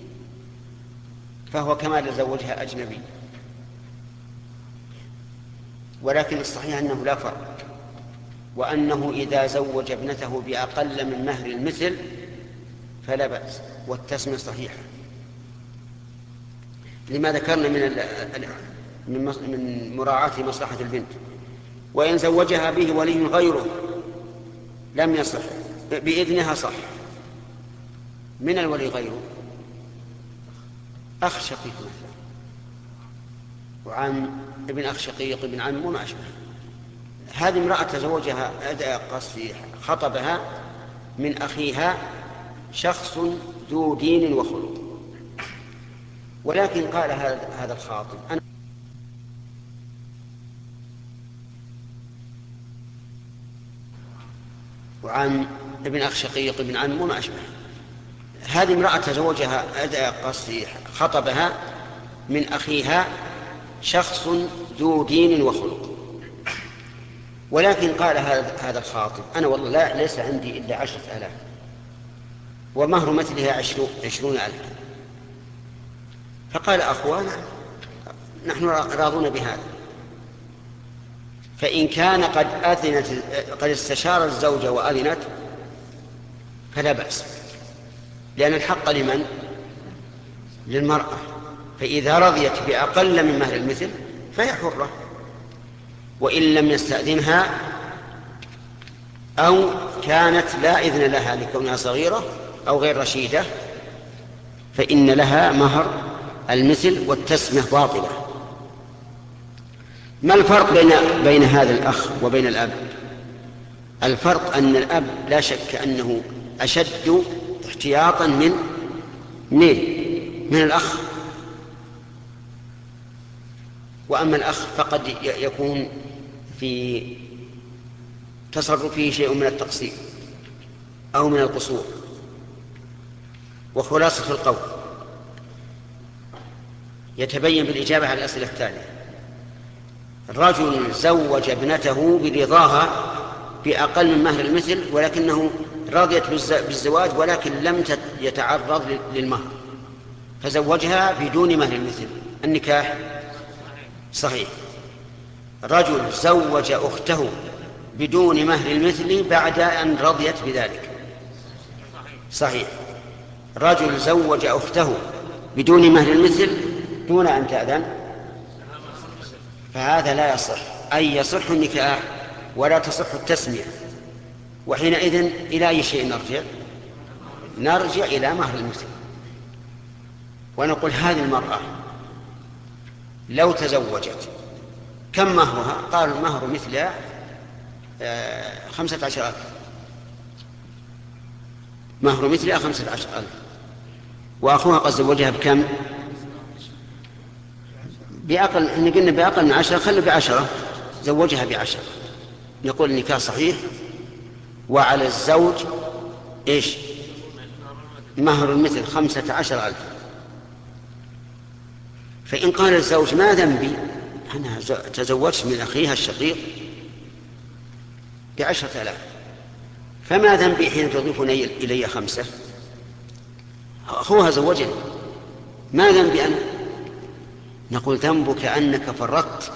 فهو كما لو زوجها أجنبي، ولكن الصحيح أنه لا فرق، وأنه إذا زوج ابنته بأقل من مهر المثل فلا بأس، والتسمية صحيحة لما ذكرنا من من مراعاة مصلحة البنت. وإن زوجها به ولي غيره لم يصح، بإذنها صح. من الولي غيره؟ أخ شقيق مثلا، وعم، ابن أخ شقيق، ابن عم وما أشبه. هذه امرأة تزوجها قصدي خطبها من أخيها شخص ذو دين وخلق، ولكن قال هذا الخاطب أنا وعم، ابن أخ شقيق، ابن عم وما أشبه. هذه امرأة تزوجها قصدي خطبها من أخيها شخص ذو دين وخلق، ولكن قال هذا الخاطب أنا والله لا ليس عندي إلا عشرة آلاف ومهر مثلها عشرون ألف. فقال أخوانا نحن راضون بهذا. فإن كان قد أذنت قد استشار الزوجة وأذنت فلا بأس، لأن الحق لمن؟ للمرأة. فإذا رضيت بأقل من مهر المثل فهي حرة، وإن لم يستأذنها أو كانت لا إذن لها لكونها صغيرة أو غير رشيدة فإن لها مهر المثل والتسمية باطلة. ما الفرق بين بين هذا الأخ وبين الأب؟ الفرق أن الأب لا شك أنه أشد احتياطا من من من الأخ، وأما الأخ فقد يكون في تصرفه شيء من التقصير أو من القصور. وخلاصة القول يتبين بالإجابة على الأسئلة التالية: رجل زوج ابنته برضاها بأقل من مهر المثل، ولكنه رضيت بالزواج ولكن لم يتعرض للمهر فزوجها بدون مهر المثل، النكاح صحيح. رجل زوج أخته بدون مهر المثل بعد أن رضيت بذلك، صحيح. رجل زوج أخته بدون مهر المثل دون أن تأذن فهذا لا يصح، أي يصح النكاح ولا تصح التسمية. وحينئذ إلى أي شيء نرجع؟ نرجع إلى مهر المثل ونقول هذه المرأة لو تزوجت كم مهرها؟ قال المهر مثلها خمسة عشر ألف، مهر مثلها خمسة عشر ألف، وأخوها قد زوجها بكم؟ بأقل، إن قلنا بأقل من عشرة خلوا بعشرة، زوجها بعشرة، نقول النكاح صحيح. وعلى الزوج إيش؟ مهر المثل خمسة عشر ألف. فإن قال الزوج ما ذنبي أنا تزوجت من أخيها الشقيق بعشرة آلاف، فما ذنبي حين تضيفني إلي خمسة؟ أخوها زوجني، ما ذنبي أنا؟ نقول ذنبك أنك فرطت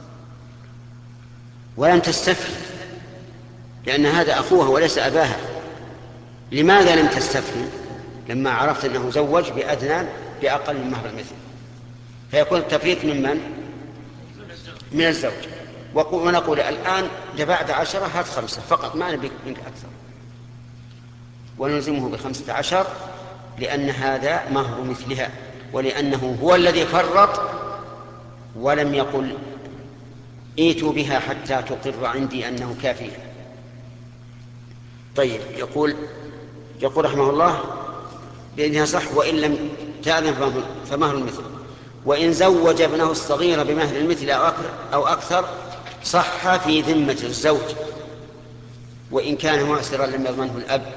ولم تستفهم، لأن هذا أخوها وليس أباها. لماذا لم تستفهم؟ لما عرفت أنه زوج بأدنى بأقل من مهر المثل، فيكون التفريط من من؟ من الزوج. ونقول الآن دفعت عشرة هات خمسة فقط، ما نبي منك أكثر، ونلزمه بخمسة عشر لأن هذا مهر مثلها، ولأنه هو الذي فرط ولم يقل ائتوا بها حتى تقر عندي أنه كافيها. طيب، يقول يقول رحمه الله بأنها صح وإن لم تأذن فمهر المثل. وإن زوج ابنه الصغير بمهر المثل أو أكثر صح في ذمة الزوج، وإن كان معسرا لم يضمنه الأب.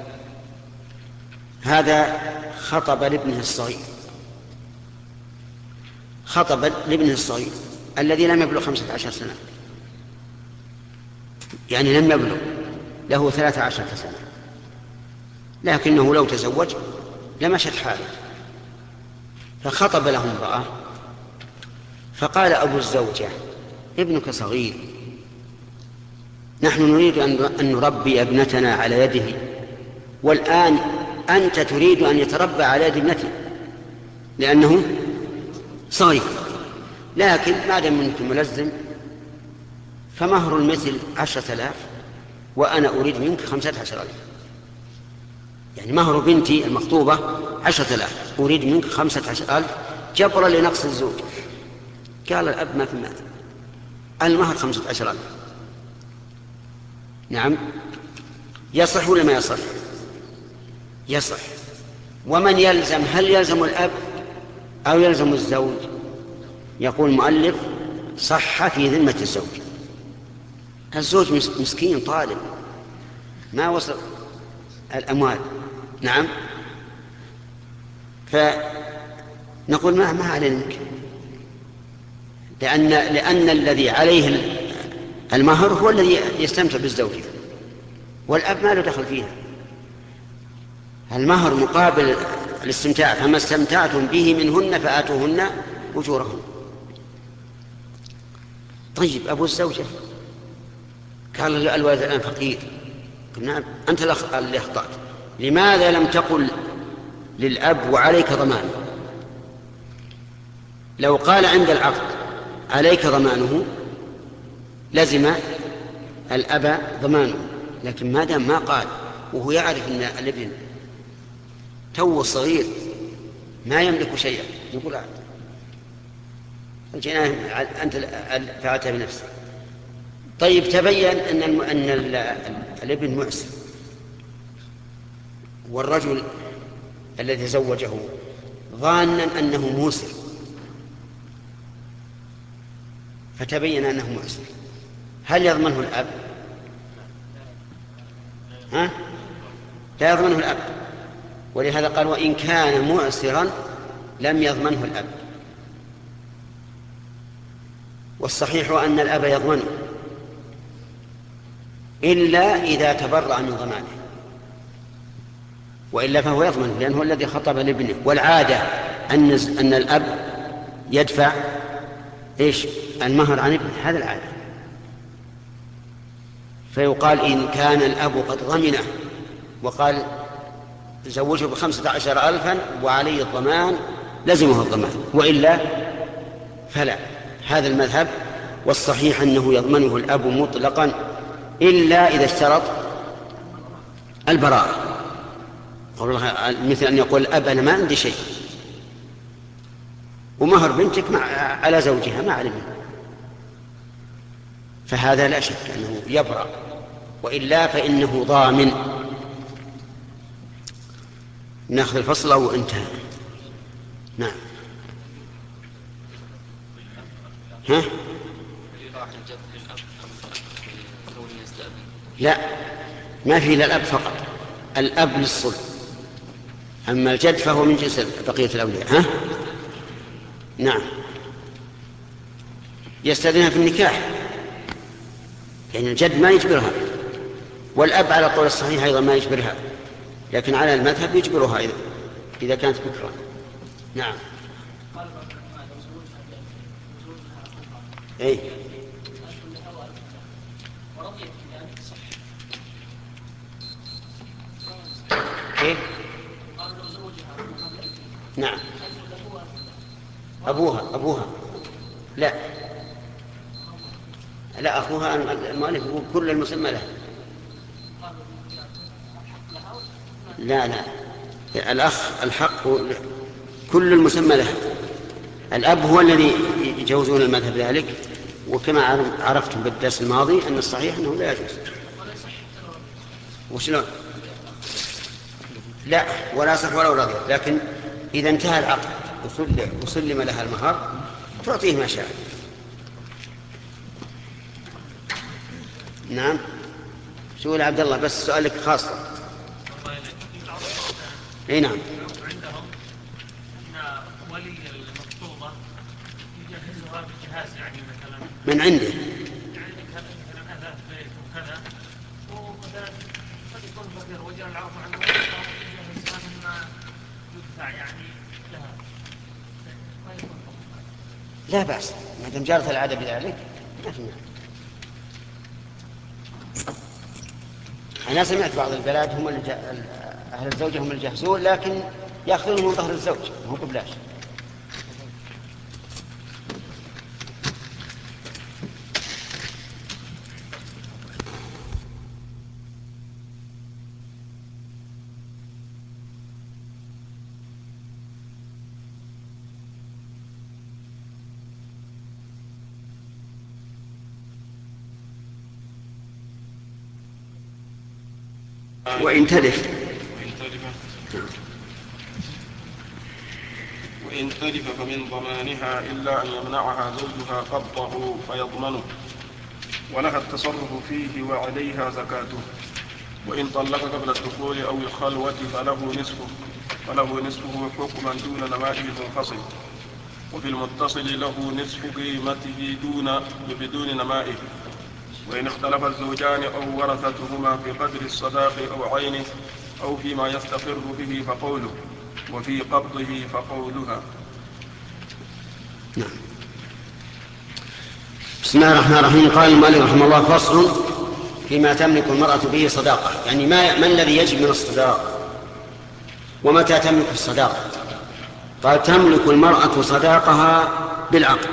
هذا خطب لابنه الصغير، خطب لابنه الصغير الذي لم يبلغ خمسة عشر سنة، يعني لم يبلغ، له ثلاث عشرة سنة، لكنه لو تزوج لمشت حاله. فخطب له امرأة فقال أبو الزوجة: ابنك صغير، نحن نريد أن نربي ابنتنا على يده، والآن أنت تريد أن يتربى على يد ابنتي لأنه صغير، لكن ما دام منك ملزم فمهر المثل عشرة آلاف وأنا أريد منك خمسة عشر ألف. يعني مهر بنتي المخطوبة عشرة آلاف، أريد منك خمسة عشر ألف جبرا لنقص الزوج. قال الأب: ما في مال، المهر خمسة عشر ألف. نعم، يصح ولا ما يصح؟ يصح. ومن يلزم؟ هل يلزم الأب أو يلزم الزوج؟ يقول المؤلف: صح في ذمة الزوج. الزوج مسكين طالب ما وصل الأموال. نعم، فنقول ما ما علينا منك، لأن لأن الذي عليه المهر هو الذي يستمتع بالزوجة، والأب ما له دخل فيها. المهر مقابل الاستمتاع، فما استمتعتم به منهن فآتوهن أجورهن. طيب أبو الزوجة قال الولد الآن فقير، قلنا أنت اللي أخطأت. لماذا لم تقل للأب وعليك ضمان؟ لو قال عند العقد عليك ضمانه لزم الأب ضمانه، لكن ما دام ما قال وهو يعرف أن الابن تو صغير ما يملك شيئا، يقول الجناية أنت فعلتها بنفسك. طيب تبين أن أن الابن معسر، والرجل الذي زوجه ظانا أنه موسر، فتبين أنه معسر، هل يضمنه الأب؟ ها؟ لا يضمنه الأب، ولهذا قال: وإن كان معسرا لم يضمنه الأب. والصحيح أن الأب يضمنه إلا إذا تبرأ من ضمانه، وإلا فهو يضمن لأنه الذي خطب لابنه. والعادة أن أن الأب يدفع إيش المهر عن ابنه، هذا العادة. فيقال إن كان الأب قد ضمنه وقال زوجه بخمسة عشر ألفا وعليه الضمان لزمه الضمان، وإلا فلا. هذا المذهب، والصحيح أنه يضمنه الأب مطلقا إلا إذا اشترط البراءة، مثل أن يقول الأب: أنا ما عندي شيء ومهر بنتك مع على زوجها ما علمه، فهذا لا شك أنه يبرأ، وإلا فإنه ضامن. نأخذ الفصل أو انتهى؟ نعم. ها؟ لا، ما في إلا الأب فقط، الأب للصلب، أما الجد فهو من جنس بقية الأولياء. ها؟ نعم، يستأذنها في النكاح، يعني الجد ما يجبرها، والأب على قول الصحيح أيضا ما يجبرها، لكن على المذهب يجبرها إذا إذا كانت بكرا. نعم. أي كيف؟ نعم، أبوها أبوها لا لا أخوها. المؤلف يقول كل المسمى له. لا لا الأخ الحق كل المسمى له. الأب هو الذي يجوزون المذهب ذلك، وكما عرفتم بالدرس الماضي أن الصحيح أنه لا يجوز. وشلون؟ لا ولا صح ولا رضي، لكن إذا انتهى العقد وسلم لها المهر تعطيه ما شاء. نعم. سؤال عبد الله، بس سؤالك خاصة. اي نعم. عندهم ان ولي المخطوبه يجهزها بجهاز، يعني مثلا من عنده، يعني مثلا هذا بيت وكذا، ومثلا التصغير وجرى العرف عنه ما يدفع يعني لها ما يكون لا بأس ما دام جرت العادة بذلك ما في مانع. أنا سمعت بعض البلاد هم الج... أهل الزوجة هم الجهزون لكن يأخذون من ظهر الزوج هو قبلاش. وإن تلف وإن تلف فمن ضمانها إلا أن يمنعها زوجها قبضه فيضمنه ولها التصرف فيه وعليها زكاته. وإن طلق قبل الدخول أو الخلوة فله نصفه فله نصفه حكما دون نمائه منفصل، وفي المتصل له نصف قيمته دون بدون نمائه. وإن اختلف الزوجان أو ورثتهما في قدر الصداق أو عينه أو فيما يستقر به فقوله، وفي قبضه فقولها. نعم. بسم الله الرحمن الرحيم. قال المؤلف رحمه الله: فصل فيما تملك المرأة به صداقة، يعني ما, ما الذي يجب من الصداق ومتى تملك الصداقة. قال: تملك المرأة صداقها بالعقد،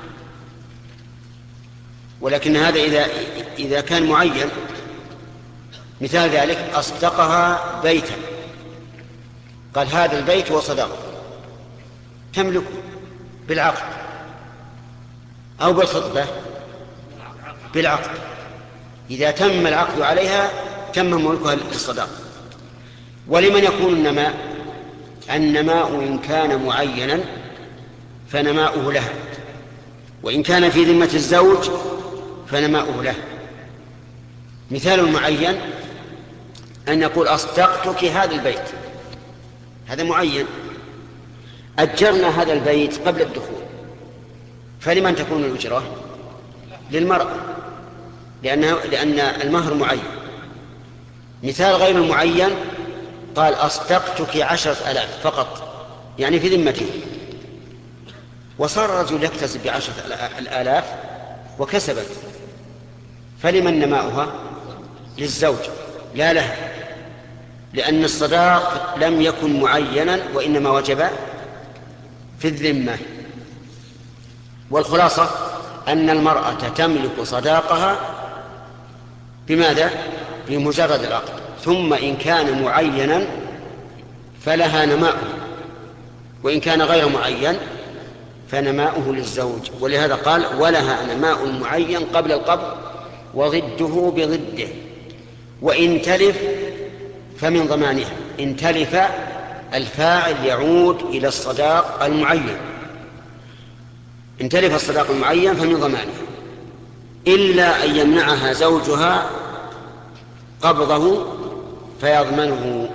ولكن هذا إذا, إذا كان معين. مثال ذلك: أصدقها بيتا، قال هذا البيت هو صداقة، تملكه بالعقد أو بالخطبة بالعقد. إذا تم العقد عليها تم ملكها للصداقة. ولمن يكون النماء؟ النماء إن كان معينا فنماؤه لها، وإن كان في ذمة الزوج فنماؤه له. مثال معين أن يقول: أصدقتك هذا البيت، هذا معين، أجرنا هذا البيت قبل الدخول، فلمن تكون الأجرة؟ للمرأة، لأنه لأن المهر معين. مثال غير المعين: قال: أصدقتك عشرة آلاف فقط، يعني في ذمته، وصار الرجل يكتسب بعشرة الآلاف وكسبت، فلمن نماؤها؟ للزوج لا لها، لأن الصداق لم يكن معينا وإنما وجب في الذمة. والخلاصة أن المرأة تملك صداقها بماذا؟ بمجرد العقد، ثم إن كان معينا فلها نماؤه، وإن كان غير معين فنماؤه للزوج. ولهذا قال: ولها نماء معين قبل القبض وضده بضده. وإن تلف فمن ضمانها. إن تلف الفاعل يعود إلى الصداق المعين، إن تلف الصداق المعين فمن ضمانها، إلا أن يمنعها زوجها قبضه فيضمنه.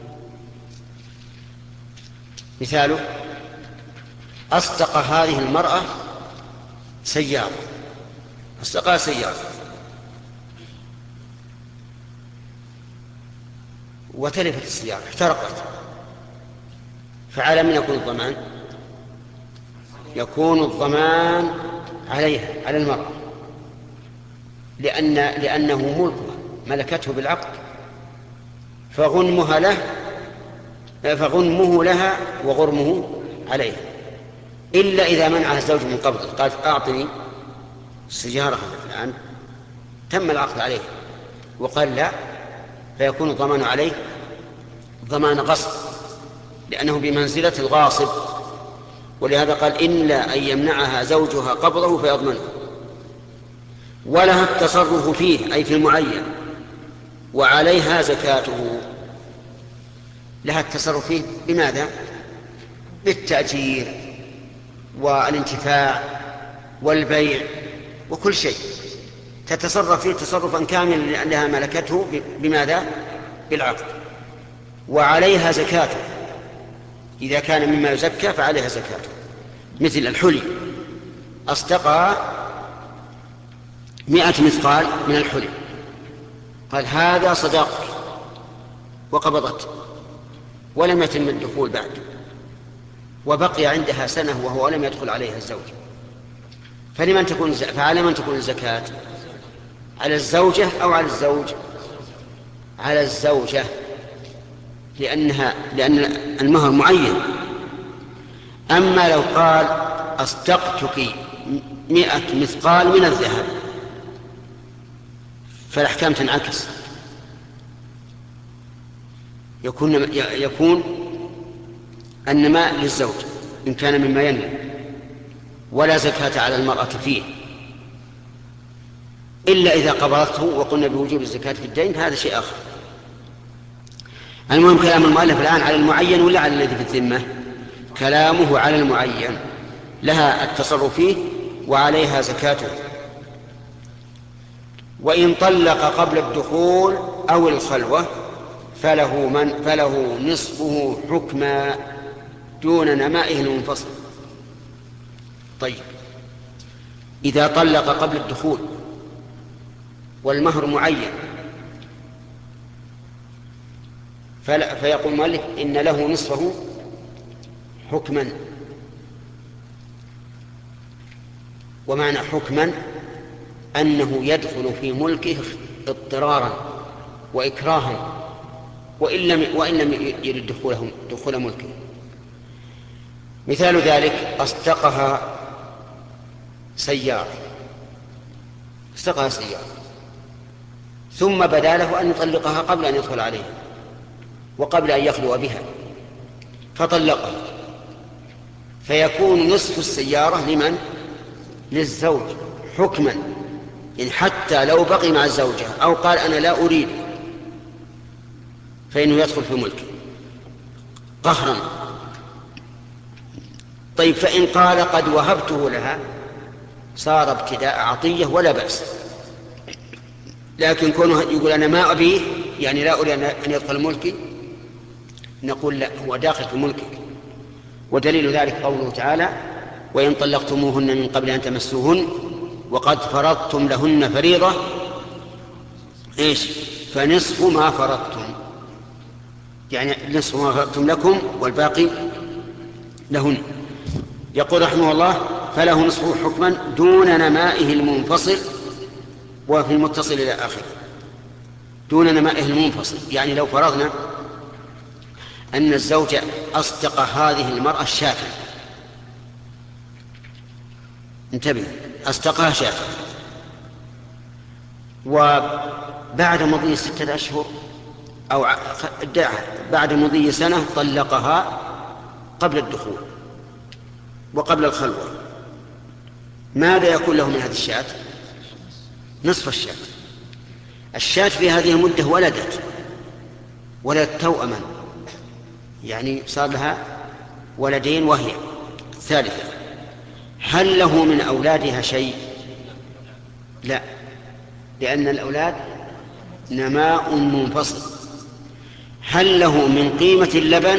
مثاله: أصدق هذه المرأة سيارة، أصدقها سيارة، وتلفت السيارة احترقت، فعلى من يكون الضمان؟ يكون الضمان عليها، على المرأة، لأن لأنه ملكها، ملكته بالعقد، فغنمها له فغنمه لها وغرمه عليها، إلا إذا منعها الزوج من قبضه، قال: أعطني السيارة الآن، تم العقد عليه، وقال لا، فيكون الضمان عليه ضمان غصب، لأنه بمنزلة الغاصب. ولهذا قال: إلا أن يمنعها زوجها قبضه فيضمنه. ولها التصرف فيه، أي في المعين، وعليها زكاته. لها التصرف فيه بماذا؟ بالتأجير والانتفاع والبيع وكل شيء، تتصرف فيه تصرفا كاملا لأنها ملكته بماذا؟ بالعقد. وعليها زكاته، إذا كان مما يزكى فعليها زكاته. مثل الحلي، أصدقها مئة مثقال من الحلي، قال: هذا صداقك، وقبضته ولم يتم الدخول بعد، وبقي عندها سنة وهو لم يدخل عليها الزوج، فلمن تكون فعلى من تكون الزكاة؟ على الزوجة أو على الزوج؟ على الزوجة، لأنها لأن المهر معين. أما لو قال أصدقتك مئة مثقال من الذهب فالأحكام تنعكس، يكون يكون النماء للزوج إن كان مما ينمو، ولا زكاة على المرأة فيه إلا إذا قبضته وقلنا بوجوب الزكاة في الدين، هذا شيء آخر. المهم كلام المؤلف الآن على المعين ولا على الذي في الذمة؟ كلامه على المعين، لها التصرف فيه وعليها زكاته. وإن طلق قبل الدخول أو الخلوة فله, من فله نصفه حكما دون نمائه المنفصل. طيب، إذا طلق قبل الدخول والمهر معين فيقول المؤلف إن له نصفه حكما. ومعنى حكما أنه يدخل في ملكه اضطرارا وإكراها وإن لم, وإن لم يرد دخوله دخول ملكه. مثال ذلك أصدقها سيارة أصدقها سيارة ثم بدا له أن يطلقها قبل أن يدخل عليها وقبل أن يخلو بها فطلقها، فيكون نصف السيارة لمن؟ للزوج حكما، إن حتى لو بقي مع الزوجة أو قال أنا لا أريد فإنه يدخل في ملكه قهرا. طيب، فإن قال قد وهبته لها صار ابتداء عطية ولا بأس، لكن كونه يقول أنا ما أبيه يعني لا أريد أن يدخل ملكي، نقول لا، هو داخل في ملكك. ودليل ذلك قوله تعالى وإن طلقتموهن من قبل أن تمسوهن وقد فرضتم لهن فريضة إيش؟ فنصف ما فرضتم، يعني نصف ما فرضتم لكم والباقي لهن. يقول رحمه الله فله نصف حكما دون نمائه المنفصل، وفي المتصل إلى آخره دون نمائه المنفصل. يعني لو فرضنا أن الزوج أصدق هذه المرأة الشاة، انتبه، أصدقها شاة، وبعد مضي ستة أشهر أو بعد مضي سنة طلقها قبل الدخول وقبل الخلوة، ماذا يكون له من هذه الشاة؟ نصف الشاة. الشاة في هذه المدة ولدت ولدت توأما، يعني صار لها ولدين وهي الثالثة. هل له من أولادها شيء؟ لا، لأن الأولاد نماء منفصل. هل له من قيمة اللبن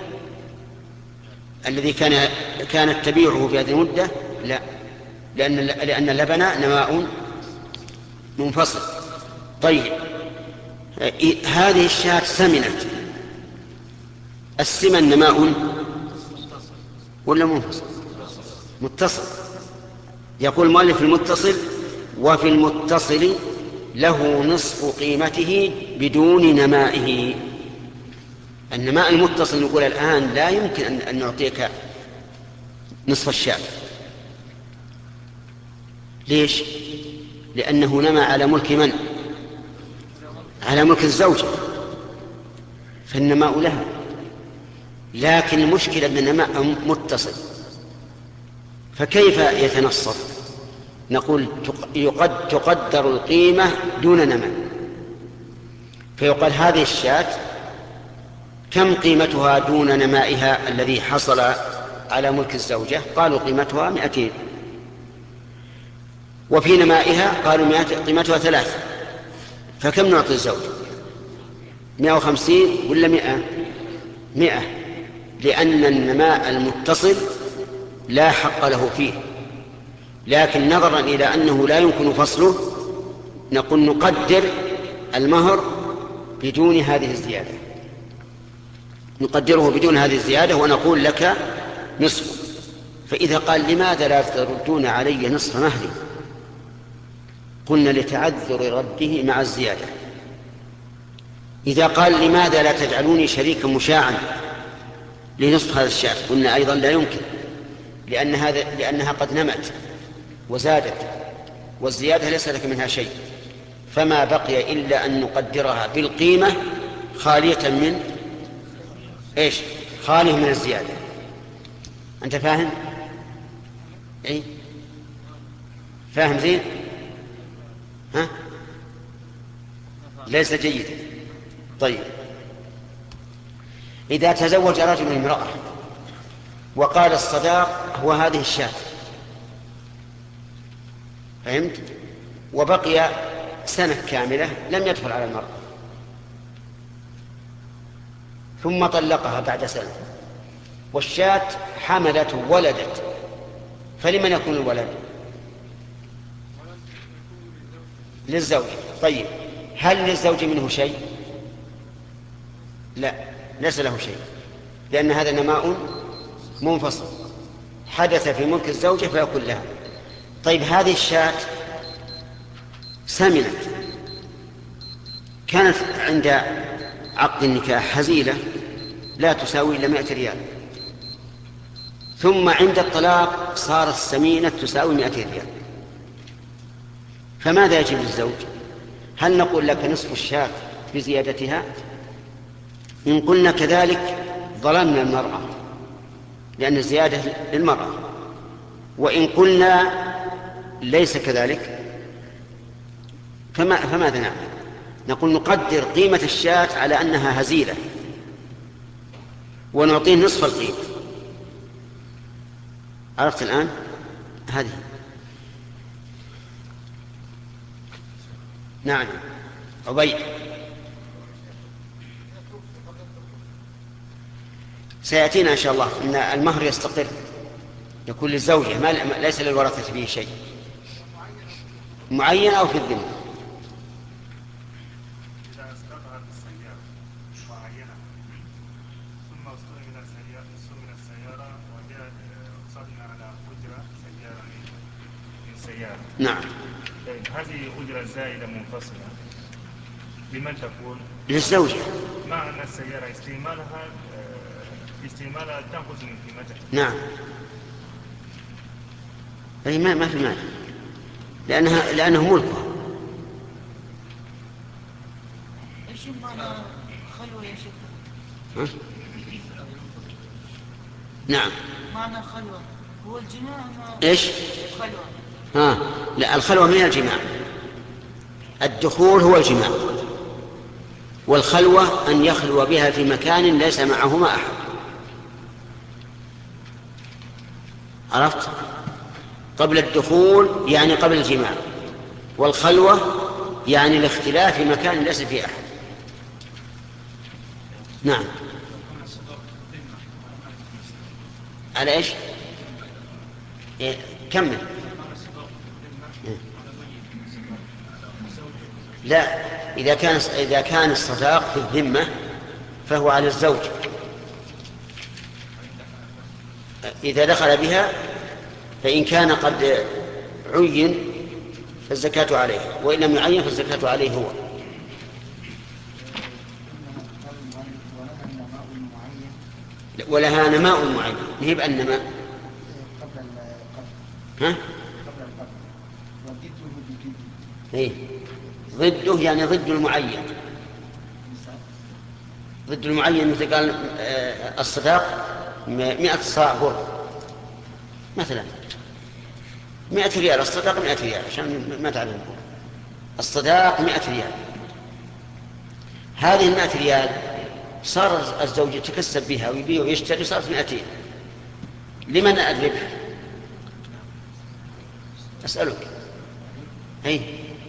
الذي كان كانت تبيعه في هذه المدة؟ لا، لأن لأن اللبن نماء منفصل. طيب، هذه الشاة سمنت، السمن نماء ولا منفصل؟ متصل. يقول المؤلف المتصل وفي المتصل له نصف قيمته بدون نمائه. النماء المتصل نقول الآن لا يمكن أن نعطيك نصف الشاة. ليش؟ لأنه نمى على ملك من؟ على ملك الزوجة، فالنماء لها. لكن المشكلة أن النماء متصل، فكيف يتنصف؟ نقول يقد تقدر القيمة دون نماء، فيقال هذه الشاة كم قيمتها دون نمائها الذي حصل على ملك الزوجة؟ قالوا قيمتها مئتين، وفي نمائها قالوا قيمتها ثلاثة، فكم نعطي الزوج؟ مئة وخمسين ولا مئة؟ مئة، لأن النماء المتصل لا حق له فيه. لكن نظرا إلى أنه لا يمكن فصله نقول نقدر المهر بدون هذه الزيادة. نقدره بدون هذه الزيادة ونقول لك نصف. فإذا قال لماذا لا تردون علي نصف مهري، قلنا لتعذر رده مع الزيادة. إذا قال لماذا لا تجعلوني شريكا مشاعا لنصف هذا الشاة، قلنا أيضا لا يمكن، لأن هذا لأنها قد نمت وزادت، والزيادة ليس لك منها شيء، فما بقي إلا أن نقدرها بالقيمة خالية من إيش؟ خالية من الزيادة. أنت فاهم؟ إيه؟ فاهم زين؟ ها؟ ليس جيد. طيب، إذا تزوج رجل امرأة وقال الصداق هو هذه الشاة، فهمت؟ وبقي سنة كاملة لم يدخل على المرأة، ثم طلقها بعد سنة، والشاة حملت وولدت، فلمن يكون الولد؟ للزوج. طيب، هل للزوج منه شيء؟ لا، ليس له شيء، لأن هذا نماء منفصل حدث في ملك الزوجة فيكون لها. طيب، هذه الشاة سمنت، كانت عند عقد النكاح هزيلة لا تساوي إلا مائة ريال، ثم عند الطلاق صارت سمينة تساوي مائة ريال، فماذا يجب للزوج؟ هل نقول لك نصف الشاة بزيادتها؟ إن قلنا كذلك ظلمنا المرأة، لأن الزيادة للمرأة. وإن قلنا ليس كذلك فما فماذا نعمل؟ نقول نقدر قيمة الشاة على أنها هزيلة ونعطيه نصف القيمة. عرفت الآن؟ هذه. نعم. عبيد. سيأتينا إن شاء الله أن المهر يستقر، يكون للزوجة، ما ليس للورثة فيه شيء معين أو في الذمة. إذا استقرت السيارة معينة ثم استعمل السيارة وجاء صدنا على أجرة سيارة من سيارة. نعم. هذه أجرة زائدة منفصلة لمن تكون؟ للزوجة. مع أن السيارة استعمالها استعمالها تنقص من قيمتها. نعم. أي ما ما في مال، لأنها لأنه ملكها. ايش معنى خلوة يا شيخ؟ نعم. معنى خلوة هو الجماع ما... ايش؟ خلوة. ها، لا، الخلوة من الجماع، الدخول هو الجماع، والخلوة أن يخلو بها في مكان ليس معهما أحد. عرفت؟ قبل الدخول يعني قبل الجماع، والخلوة يعني الاختلاف في مكان ليس فيه أحد. نعم. على إيش؟ إيه؟ كمل. إيه؟ لا، إذا كان إذا كان الصداق في الذمة فهو على الزوج، إذا دخل بها فإن كان قد عين فالزكاة عليه، وإن لم يعين فالزكاة عليه هو. ولها نماء معين، هي بأن النماء ها؟ إيه؟ ضده يعني ضد المعين، ضد المعين. مثل قال الصداق مئة صاع بر مثلا، مئة ريال الصداق، مئة ريال عشان ما تعلم، الصداق مئة ريال. هذه المئة ريال صار الزوج يتكسب بها ويبيع ويشتري، صارت مئتين، لمن الربح؟ أسألك. أي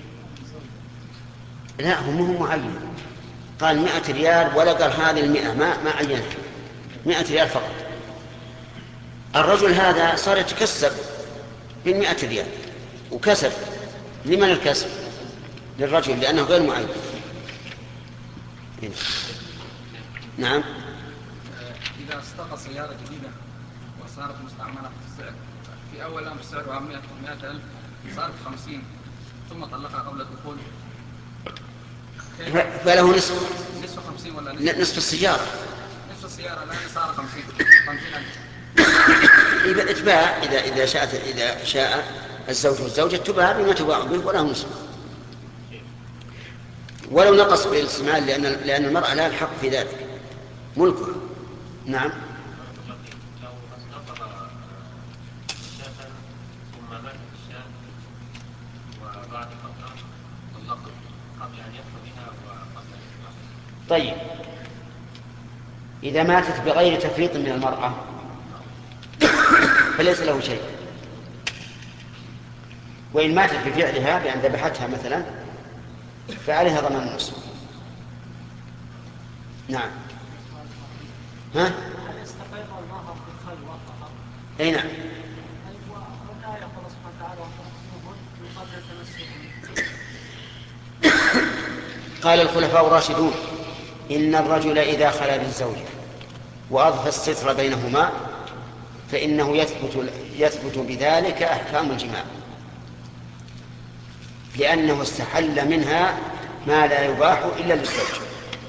لا، هو مو معين، قال مئة ريال ولا قال هذه المئة، ما ما عينها، مئة ريال فقط. الرجل هذا صار يتكسب بالمئة ريال وكسب، لمن الكسب؟ للرجل، لأنه غير معين. نعم. إذا استقى سيارة جديدة وصارت مستعملة في السعر، في أول أمر سعرها مئة ألف صارت خمسين ثم طلقها قبل الدخول، فله نصف نصف خمسين ولا نصف؟ نصف السيارة. نصف السيارة الآن صار خمسين خمسين ألف. إذا تباع إذا إذا شاءت إذا شاء الزوج والزوجة تباع بما تباع به وله نصف. ولو نقص بالاستعمال لأن لأن المرأة لها الحق في ذلك ملكها. نعم. طيب إذا ماتت بغير تفريط من المرأة فليس له شيء، وإن ماتت بفعلها بأن ذبحتها مثلا فعليها ضمان النصف. نعم. ها؟ هل يستقر المهر بالخلوة فقط؟ أي نعم. والآية قال سبحانه وتعالى وتركوهن من قبل تمسكهن. قال الخلفاء الراشدون إن الرجل إذا خلا بالزوجة وأضفى الستر بينهما فإنه يثبت يثبت بذلك أحكام الجماع، لأنه استحل منها ما لا يباح إلا للزوج.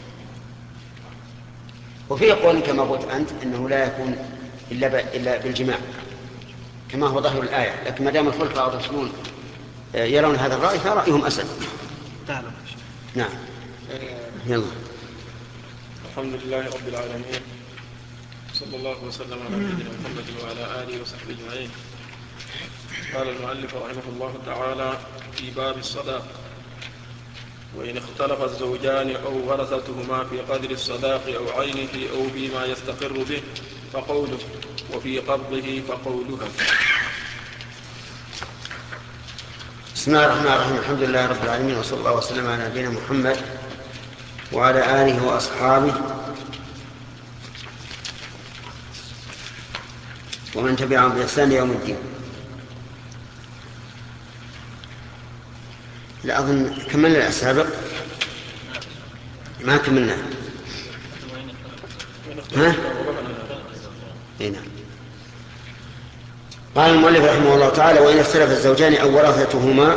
وفي قول كما قلت أنت أنه لا يكون إلا إلا بالجماع كما هو ظاهر الآية، لكن ما دام الخلفاء الراشدون يرون هذا الرأي فرأيهم أسد. نعم. يلا. الحمد لله رب العالمين، صلى الله وسلم على نبينا محمد وعلى آله وصحبه أجمعين. قال المؤلف رحمه الله تعالى في باب الصداق: وإن اختلف الزوجان أو ورثتهما في قدر الصداق أو عينه أو فيما يستقر به فقوله، وفي قبضه فقولها. بسم الله الرحمن الرحيم. الحمد لله رب العالمين، وصلى الله وسلم على نبينا محمد وعلى آله وأصحابه ومن تبعهم بإحسان يوم الدين. لا أظن كملنا السابق، ما كملنا. ها؟ هنا قال المؤلف رحمه الله تعالى: وإن اختلف الزوجان أو ورثتهما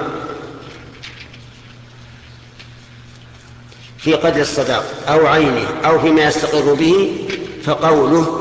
في قدر الصداق أو عينه أو فيما يستقر به فقوله،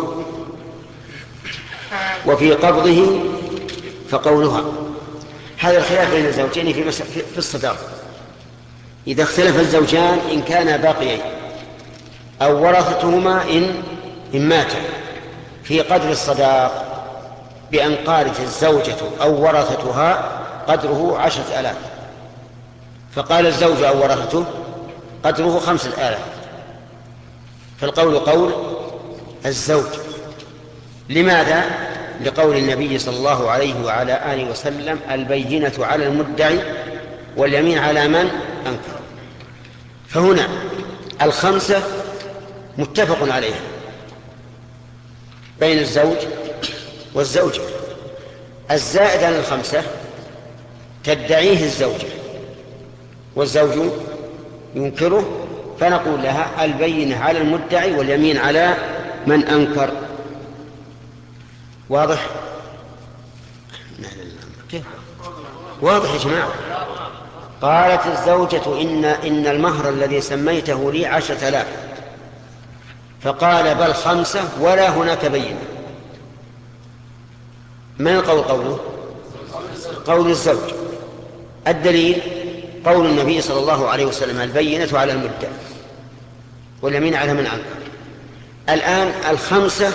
وفي قبضه فقولها. هذا الخلاف بين الزوجين في في الصداق. إذا اختلف الزوجان إن كانا باقيين أو ورثتهما إن إن ماتا في قدر الصداق بأن قالت الزوجة أو ورثتها قدره عشرة آلاف، فقال الزوج أو ورثته قدره خمسة آلاف، فالقول قول الزوج. لماذا؟ لقول النبي صلى الله عليه وعلى آله وسلم: البينة على المدعي واليمين على من أنكر. فهنا الخمسة متفق عليها بين الزوج والزوجة، الزائد عن الخمسة تدعيه الزوجة والزوج ينكره، فنقول لها: البينة على المدعي واليمين على من أنكر. واضح؟ كيف؟ واضح يا جماعة. قالت الزوجة: إن, إن المهر الذي سميته لي عشرة آلاف، فقال: بل خمسة ولا هناك بينة. من القول قوله؟ قول الزوج. الدليل قول النبي صلى الله عليه وسلم: البينة على المدعي واليمين على من أنكر. الآن الخمسة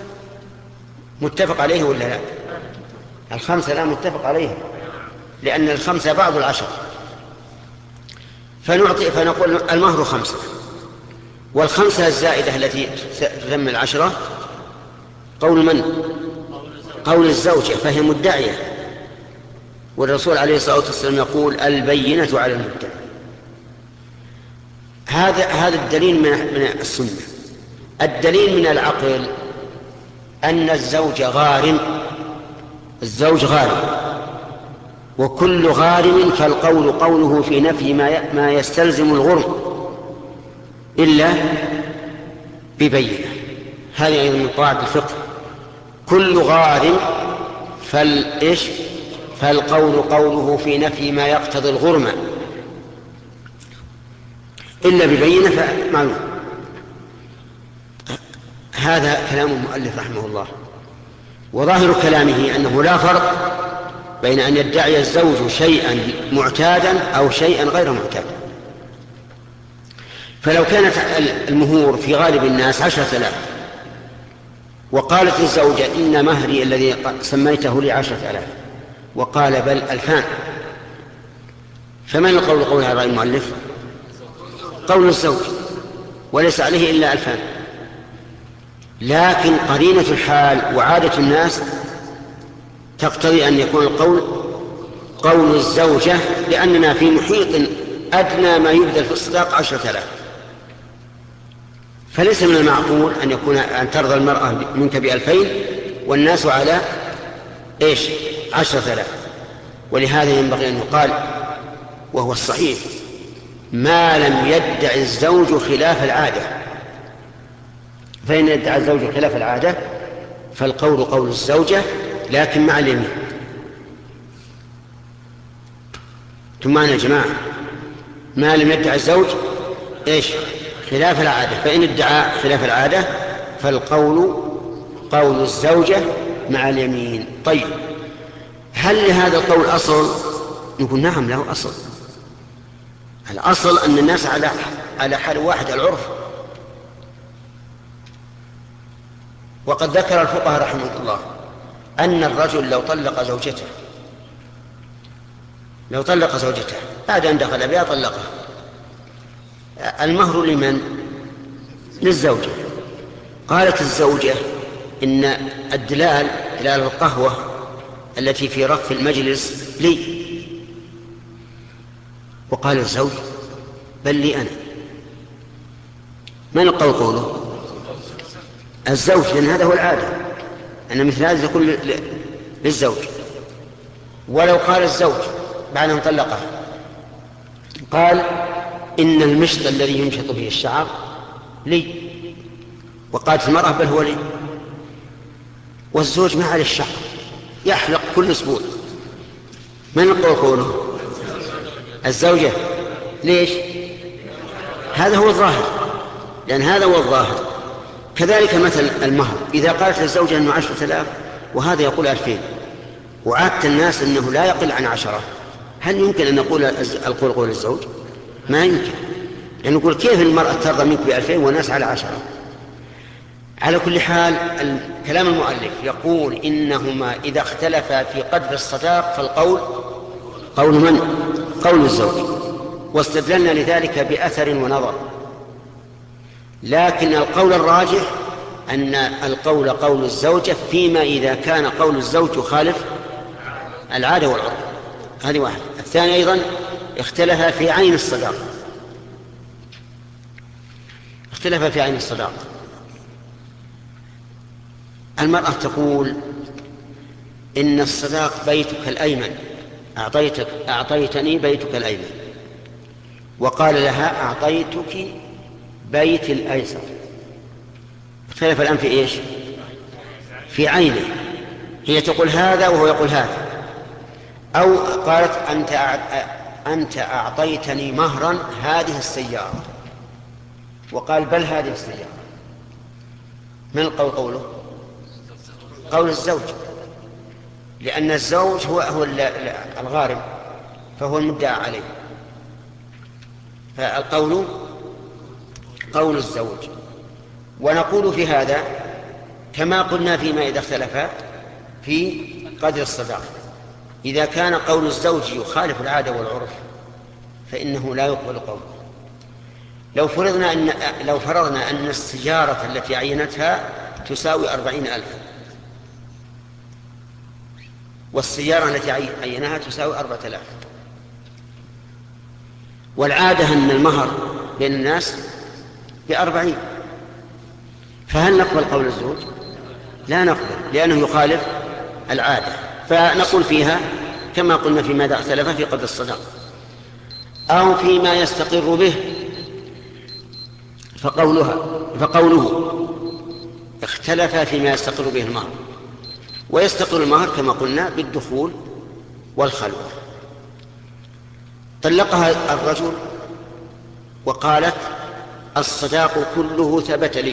متفق عليه ولا لا؟ الخمسة لا متفق عليه، لأن الخمسة بعض العشر، فنعطي فنقول المهر خمسة، والخمسة الزائدة التي تسمى العشرة قول من؟ قول الزوجة، فهي مدعية، والرسول عليه الصلاة والسلام يقول: البينة على المدعي. هذا هذا الدليل من السنة. الدليل من العقل أن الزوج غارم، الزوج غارم، وكل غارم فالقول قوله في نفي ما ما يستلزم الغرم إلا ببينة. هذه أيضا من قواعد الفقه. كل غار فالإيش فالقول قوله في نفي ما يقتضي الغرمة إلا ببينة فمعلوم. هذا كلام المؤلف رحمه الله، وظاهر كلامه أنه لا فرق بين أن يدعي الزوج شيئا معتادا أو شيئا غير معتاد. فلو كانت المهور في غالب الناس عشرة آلاف وقالت الزوجة إن مهري الذي سميته لي عشرة آلاف وقال بل ألفان، فمن القول قول هذا المؤلف؟ قول الزوج، وليس عليه إلا ألفان. لكن قرينة الحال وعادة الناس تقتضي أن يكون القول قول الزوجة، لأننا في محيط أدنى ما يبذل في الصداق عشرة آلاف، فليس من المعقول أن يكون أن ترضى المرأة منك بألفين والناس على إيش عشرة آلاف. ولهذا ينبغي أن يقال وهو الصحيح ما لم يدع الزوج خلاف العادة، فإن يدعى الزوج خلاف العادة فالقول قول الزوجة لكن مع اليمين. ثم معنا يا جماعة ما لم يدع الزوج إيش خلاف العادة، فإن ادعى خلاف العادة فالقول قول الزوجة مع اليمين. طيب هل لهذا القول أصل؟ نقول نعم له أصل. الأصل أن الناس على على حال واحد العرف. وقد ذكر الفقهاء رحمه الله أن الرجل لو طلق زوجته لو طلق زوجته بعد أن دخل بها طلقها، المهر لمن؟ للزوجة. قالت الزوجة إن الدلال دلال القهوة التي في رف المجلس لي، وقال الزوج بل لي أنا. من القول قوله؟ الزوج، لأن هذا هو العادة أن مثل هذا يكون للزوج. ولو قال الزوج بعد أن طلقها قال إن المشط الذي يمشط به الشعر لي، وقالت المرأة بل هو لي، والزوج ما عليه الشعر يحلق كل أسبوع، من القول قوله؟ الزوجة. ليش؟ هذا هو الظاهر، لأن هذا هو الظاهر. كذلك مثل المهر، إذا قالت للزوجة أنه عشرة آلاف وهذا يقول ألفين وعادت الناس أنه لا يقل عن عشرة، هل يمكن أن نقول القول قول الزوج؟ ما يمكن، لأن نقول كيف المرأة ترضى منك بألفين والناس على عشرة؟ على كل حال كلام المؤلف يقول إنهما إذا اختلفا في قدر الصداق فالقول قول من؟ قول الزوج. واستدللنا لذلك بأثر ونظر، لكن القول الراجح أن القول قول الزوجة فيما إذا كان قول الزوج يخالف العادة والعرف. هذه واحد. الثاني أيضا اختلف في عين الصداق اختلف في عين الصداق المرأة تقول إن الصداق بيتك الأيمن، أعطيتك أعطيتني بيتك الأيمن، وقال لها أعطيتك بيت الأيسر. اختلف الآن في إيش؟ في عينه، هي تقول هذا وهو يقول هذا. أو قالت أنت أنت أعطيتني مهرا هذه السيارة، وقال بل هذه السيارة. من القول قوله؟ قول الزوج، لأن الزوج هو هو الغارم فهو المدعى عليه، فالقول قول الزوج. ونقول في هذا كما قلنا فيما إذا اختلفا في قدر الصداق، إذا كان قول الزوج يخالف العادة والعرف فإنه لا يقبل قوله. لو فرضنا أن لو فرضنا أن السيارة التي عينتها تساوي أربعين ألفا، والسيارة التي عينها تساوي أربعة آلاف، والعادة أن المهر بين الناس بأربعين، فهل نقبل قول الزوج؟ لا نقبل، لأنه يخالف العادة. فنقول فيها كما قلنا فيما إذا اختلف في قدر الصداق أو فيما يستقر به فقولها فقوله اختلفا فيما يستقر به المهر. ويستقر المهر كما قلنا بالدخول والخلوة. طلقها الرجل وقالت الصداق كله ثبت لي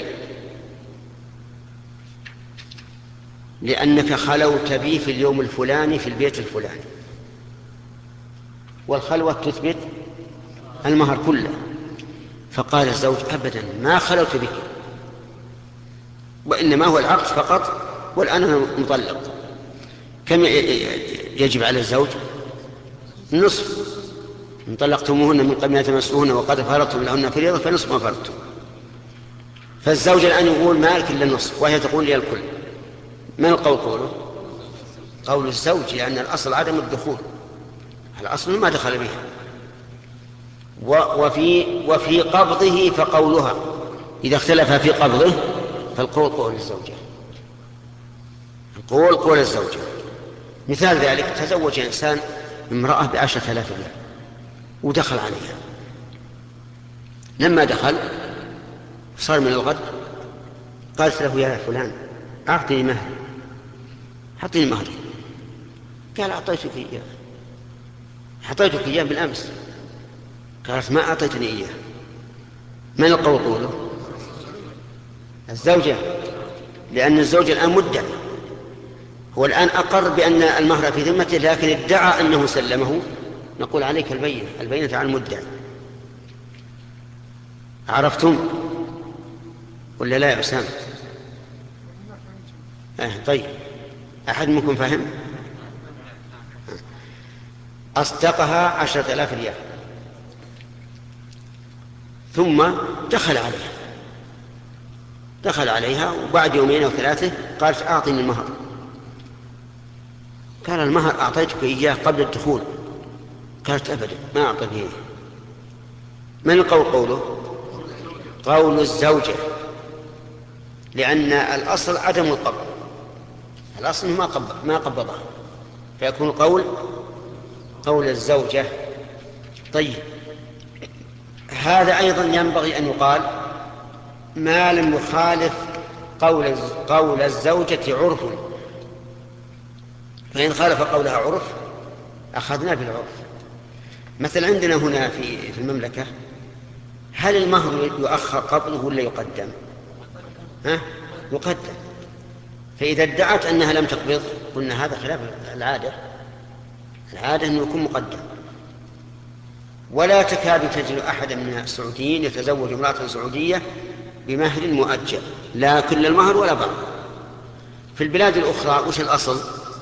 لأنك خلوت بي في اليوم الفلاني في البيت الفلاني، والخلوة تثبت المهر كله. فقال الزوج أبدا ما خلوت بك، وإنما هو العقد فقط والآن أنا مطلق. كم يجب على الزوج؟ نصف. إن طلقتموهن من قبل أن تمسوهن وقد فرضتم لهن فريضة فنصف ما فرضتم. فالزوج الآن يقول مالك إلا النصف وهي تقول لي الكل. من القول قوله؟ قول الزوج، لأن الأصل عدم الدخول، الأصل ما دخل بها. وفي وفي قبضه فقولها، إذا اختلف في قبضه فالقول قول الزوجة، القول قول الزوجة. مثال ذلك تزوج إنسان امرأة بعشرة آلاف ريال ودخل عليها. لما دخل صار من الغد قالت له يا فلان أعطني مهر، أعطني مهري. قال أعطيتك إياه، أعطيتك إياه بالأمس. قالت ما أعطيتني إياه. من القول قوله؟ الزوجة، لأن الزوج الآن مدعي، هو الآن أقر بأن المهر في ذمته لكن ادعى أنه سلمه. نقول عليك البينة، البينة على المدعي. عرفتم ولا لا يا أسامة؟ آه طيب، أحد منكم فهم؟ أصدقها عشرة آلاف ريال ثم دخل عليها دخل عليها وبعد يومين أو ثلاثة قالت أعطني المهر. قال المهر أعطيتك إياه قبل الدخول. قالت أبدا ما أعطيك إياه. من القول قوله؟ قول الزوجة، لأن الأصل عدم القبض، الأصل ما قبض ما قبضها، فيكون قول قول الزوجة. طيب، هذا أيضا ينبغي أن يقال ما لم يخالف قول قول الزوجة عرف، فإن خالف قولها عرف أخذنا بالعرف. مثل عندنا هنا في في المملكة، هل المهر يؤخر قبله ولا يقدم؟ ها؟ يقدم. فإذا ادعت أنها لم تقبض قلنا هذا خلاف العادة، العادة أنه يكون مقدم. ولا تكاد تجد أحدا من السعوديين يتزوج امرأة سعودية بمهر مؤجل، لا كل المهر ولا بعض. في البلاد الأخرى وش الأصل؟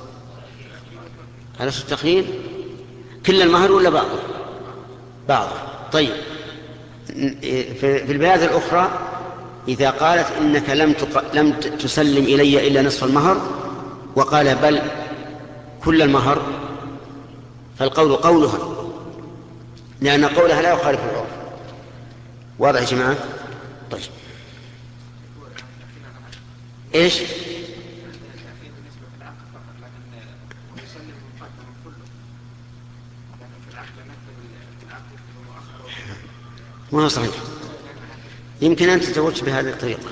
على التقليل كل المهر ولا بعضه؟ بعضه. طيب، في البلاد الأخرى إذا قالت إنك لم تق... لم تسلم إلي إلا نصف المهر وقال بل كل المهر، فالقول قولها، لأن قولها لا يخالف العرف. واضح يا جماعة؟ طيب، إيش؟ ما صحيح، يمكن أن تتزوج بهذه الطريقة.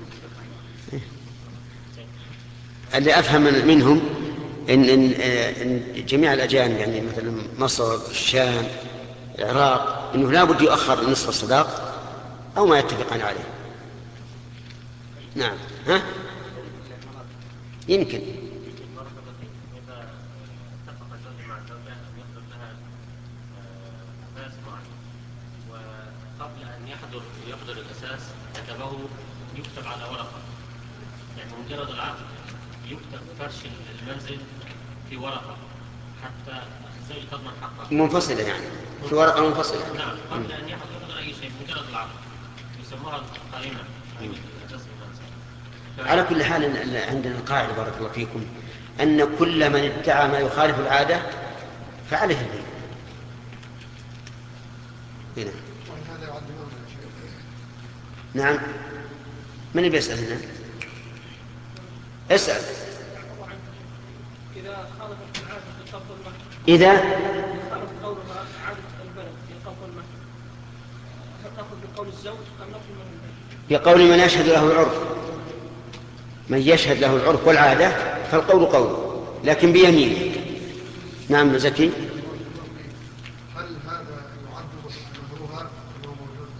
اللي أفهم منهم إن, إن, إن جميع الأجانب يعني مثلا مصر، الشام، العراق، إنه لا بد يؤخر نصف الصداق أو ما يتفقان عليه. نعم، ها؟ يمكن. يحضر الأساس كتبه يكتب على ورقة، يعني مجرد العقد يكتب فرش المنزل في ورقة حتى الزوج تضمن حقه. منفصلة يعني في ورقة منفصلة. نعم، قبل أن يحضر أي شيء مجرد العقد يسموها قائمة أساس المنزل. على كل حال عندنا القاعدة بارك الله فيكم أن كل من ادعى ما يخالف العادة فعليه الدين. هنا نعم، من اللي بيسأل هنا؟ اسأل. إذا خالفت العادة في قبض المهر، إذا خالف قولها عادة البلد في قبض المهر، هل تأخذ بقول الزوج أم نأخذ من البلد؟ بقول من يشهد له العرف. من يشهد له العرف والعادة فالقول قوله، لكن بيمين. نعم زكي. هل هذا يعد مهرها أنه موجود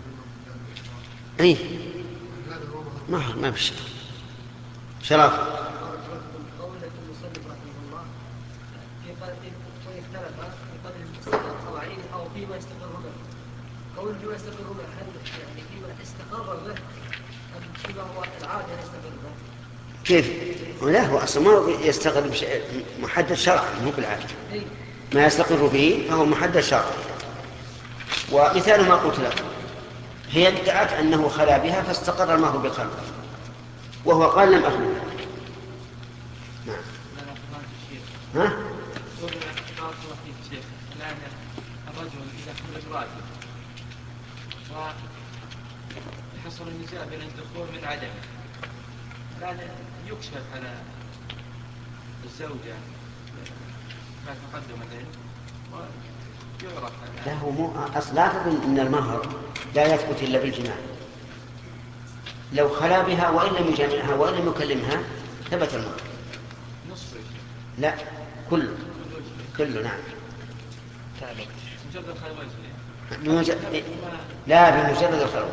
أي مهر ما بشر شرف. قول المصنف رحمه الله في قدر اختلف في قدر القواعد أو فيما استقر له. قول فيما استقر له هل يعني فيما استقر له أم فيما هو العادة يستقر له؟ كيف؟ لا هو أصلا ما يستقر بشيء محدد شرعا مو بالعادة. ما يستقر به فهو محدد شرعا. ومثال ما قلت لك، هي ادعت أنه خلا بها فاستقر المهر بالخلق وهو قال لم أخلو. نعم. ها؟ الآن الرجل إذا خرج راجل وحصل النزاع بين الدخول من عدم، الآن يكشف على الزوجة ما تقدم ذلك ويعرف. لا هو مو أصل لا تظن أن المهر لا يثبت إلا بالجماع. لو خلا بها وإن لم يجامعها وإن لم يكلمها ثبت المهر. نصف لا كله كله. نعم. مجرد الخلوة بمجرد... لا بمجرد الخلوة.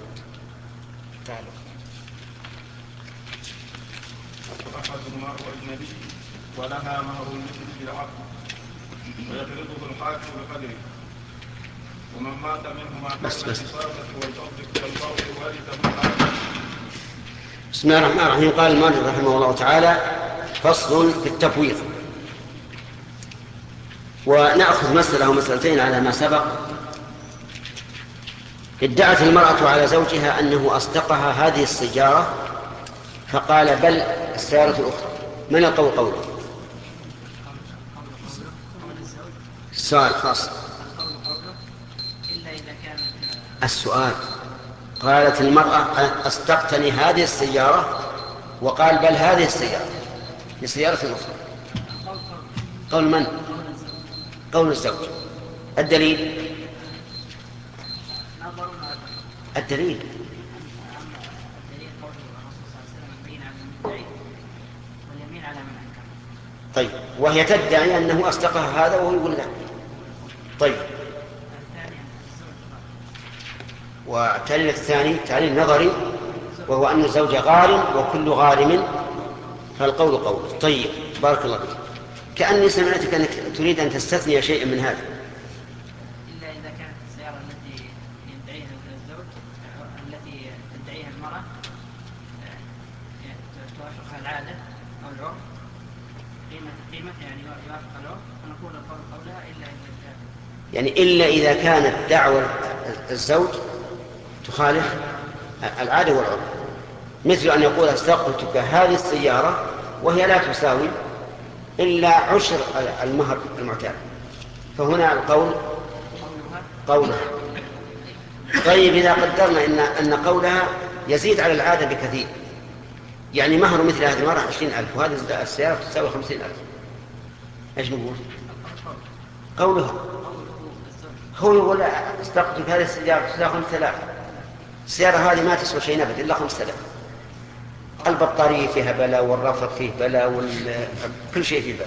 أحدهما هو أجنبي ولها مهر مثل في العقد ويفرضه الحاكم بقدره، ومن مات منهما قبل الإصابة والفرض كالفرض ورثه الحاكم. بسم الله الرحمن الرحيم. قال المؤلف رحمه الله تعالى: فصل في التفويض. ونأخذ مسألة ومسألتين على ما سبق. ادعت المرأة على زوجها أنه أصدقها هذه السيارة فقال بل السيارة الأخرى. من القول قوله؟ السؤال خاص. السؤال قالت المرأة أصدقتني هذه السيارة وقال بل هذه السيارة لسيارة أخرى. قول من؟ قول الزوج. الدليل الدليل طيب، وهي تدعي أنه أصدقها هذا وهو يقول لا. طيب، والتعليل الثاني تعليل نظري وهو أن الزوج غارم وكل غارم فالقول قول. طيب بارك الله فيك. كأني سمعتك أنك تريد أن تستثني شيئا من هذا. إلا إذا كانت السيارة التي يدعيها الزوج التي تدعيها المرأة توافقها العادة أو العرف قيمة قيمة يعني يوافق العرف فنقول القول قولها إلا إذا كانت يعني إلا إذا كانت دعوة الزوج تخالف العادة والعرف، مثل أن يقول أصدقتك هذه السيارة وهي لا تساوي إلا عشر المهر المعتاد، فهنا القول قولها. طيب إذا قدرنا إن, أن قولها يزيد على العادة بكثير، يعني مهر مثل هذه المرة عشرين ألف وهذه السيارة تساوي خمسين ألف، إيش نقول؟ قولها. هو يقول أصدقتك هذه السيارة تساوي خمسة آلاف، السيارة هذه ما تسوى شيء أبدا إلا خمسة آلاف، البطارية فيها بلاء والرفض فيه بلاء وكل شيء فيه بلاء.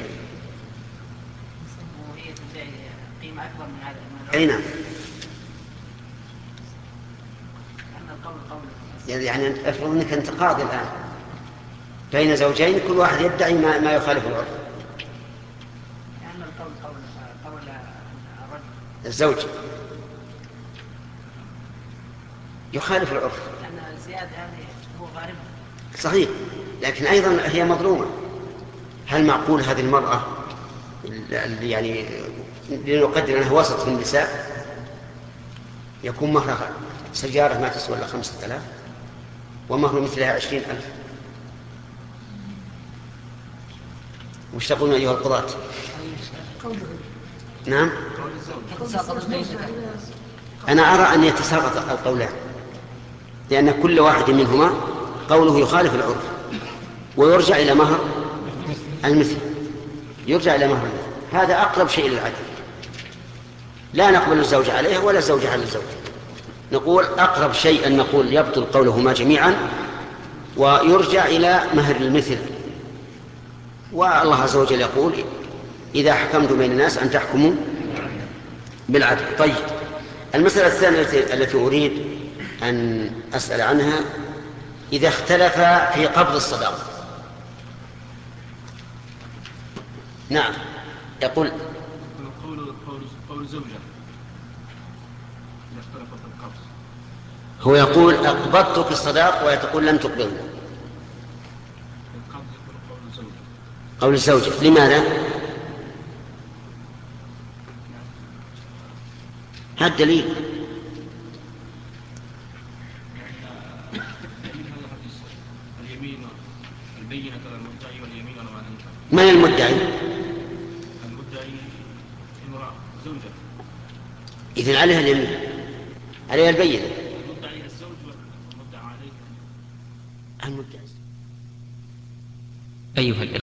وهي تدعي قيمة أكبر من هذا. أي نعم. أن القول قول يعني افرض أنك أنت قاضي الآن بين زوجين كل واحد يدعي ما, ما يخالف العرف. لأن القول قول قول الرجل الزوج يخالف العرف. لأن الزيادة هذه هو غارمة. صحيح، لكن أيضا هي مظلومة. هل معقول هذه المرأة اللي يعني لنقدر أنها وسط في النساء يكون مهرها سيارة ما تسوى إلا خمسة آلاف ومهر مثلها عشرين ألف؟ وش تقولون أيها القضاة؟ نعم، أنا أرى أن يتساقط القولان، لأن كل واحد منهما قوله يخالف العرف ويرجع إلى مهر المثل، يرجع إلى مهر المثل. هذا أقرب شيء للعدل. لا نقبل الزوج عليها ولا الزوج على الزوج، نقول أقرب شيء أن نقول يبطل قولهما جميعا ويرجع إلى مهر المثل. والله عز وجل يقول إذا حكمتم بين الناس أن تحكموا بالعدل. طيب، المسألة الثانية التي أريد أن أسأل عنها إذا اختلف في قبض الصداق. نعم، يقول قول قول زوجة إذا اختلف في القبض. هو يقول أقبضتك الصداق وهي تقول لم تقبضه. القبض يكون قول الزوجة. قول الزوجة. لماذا؟ هذا الدليل. اليمين البينة على المدعي واليمين على من أنكر. من المدعي؟ المدعي امرأة زوجة. إذن عليها اليمين، عليها البينة. المدعي الزوج والمدعى عليه المدعي. أيها الإخوة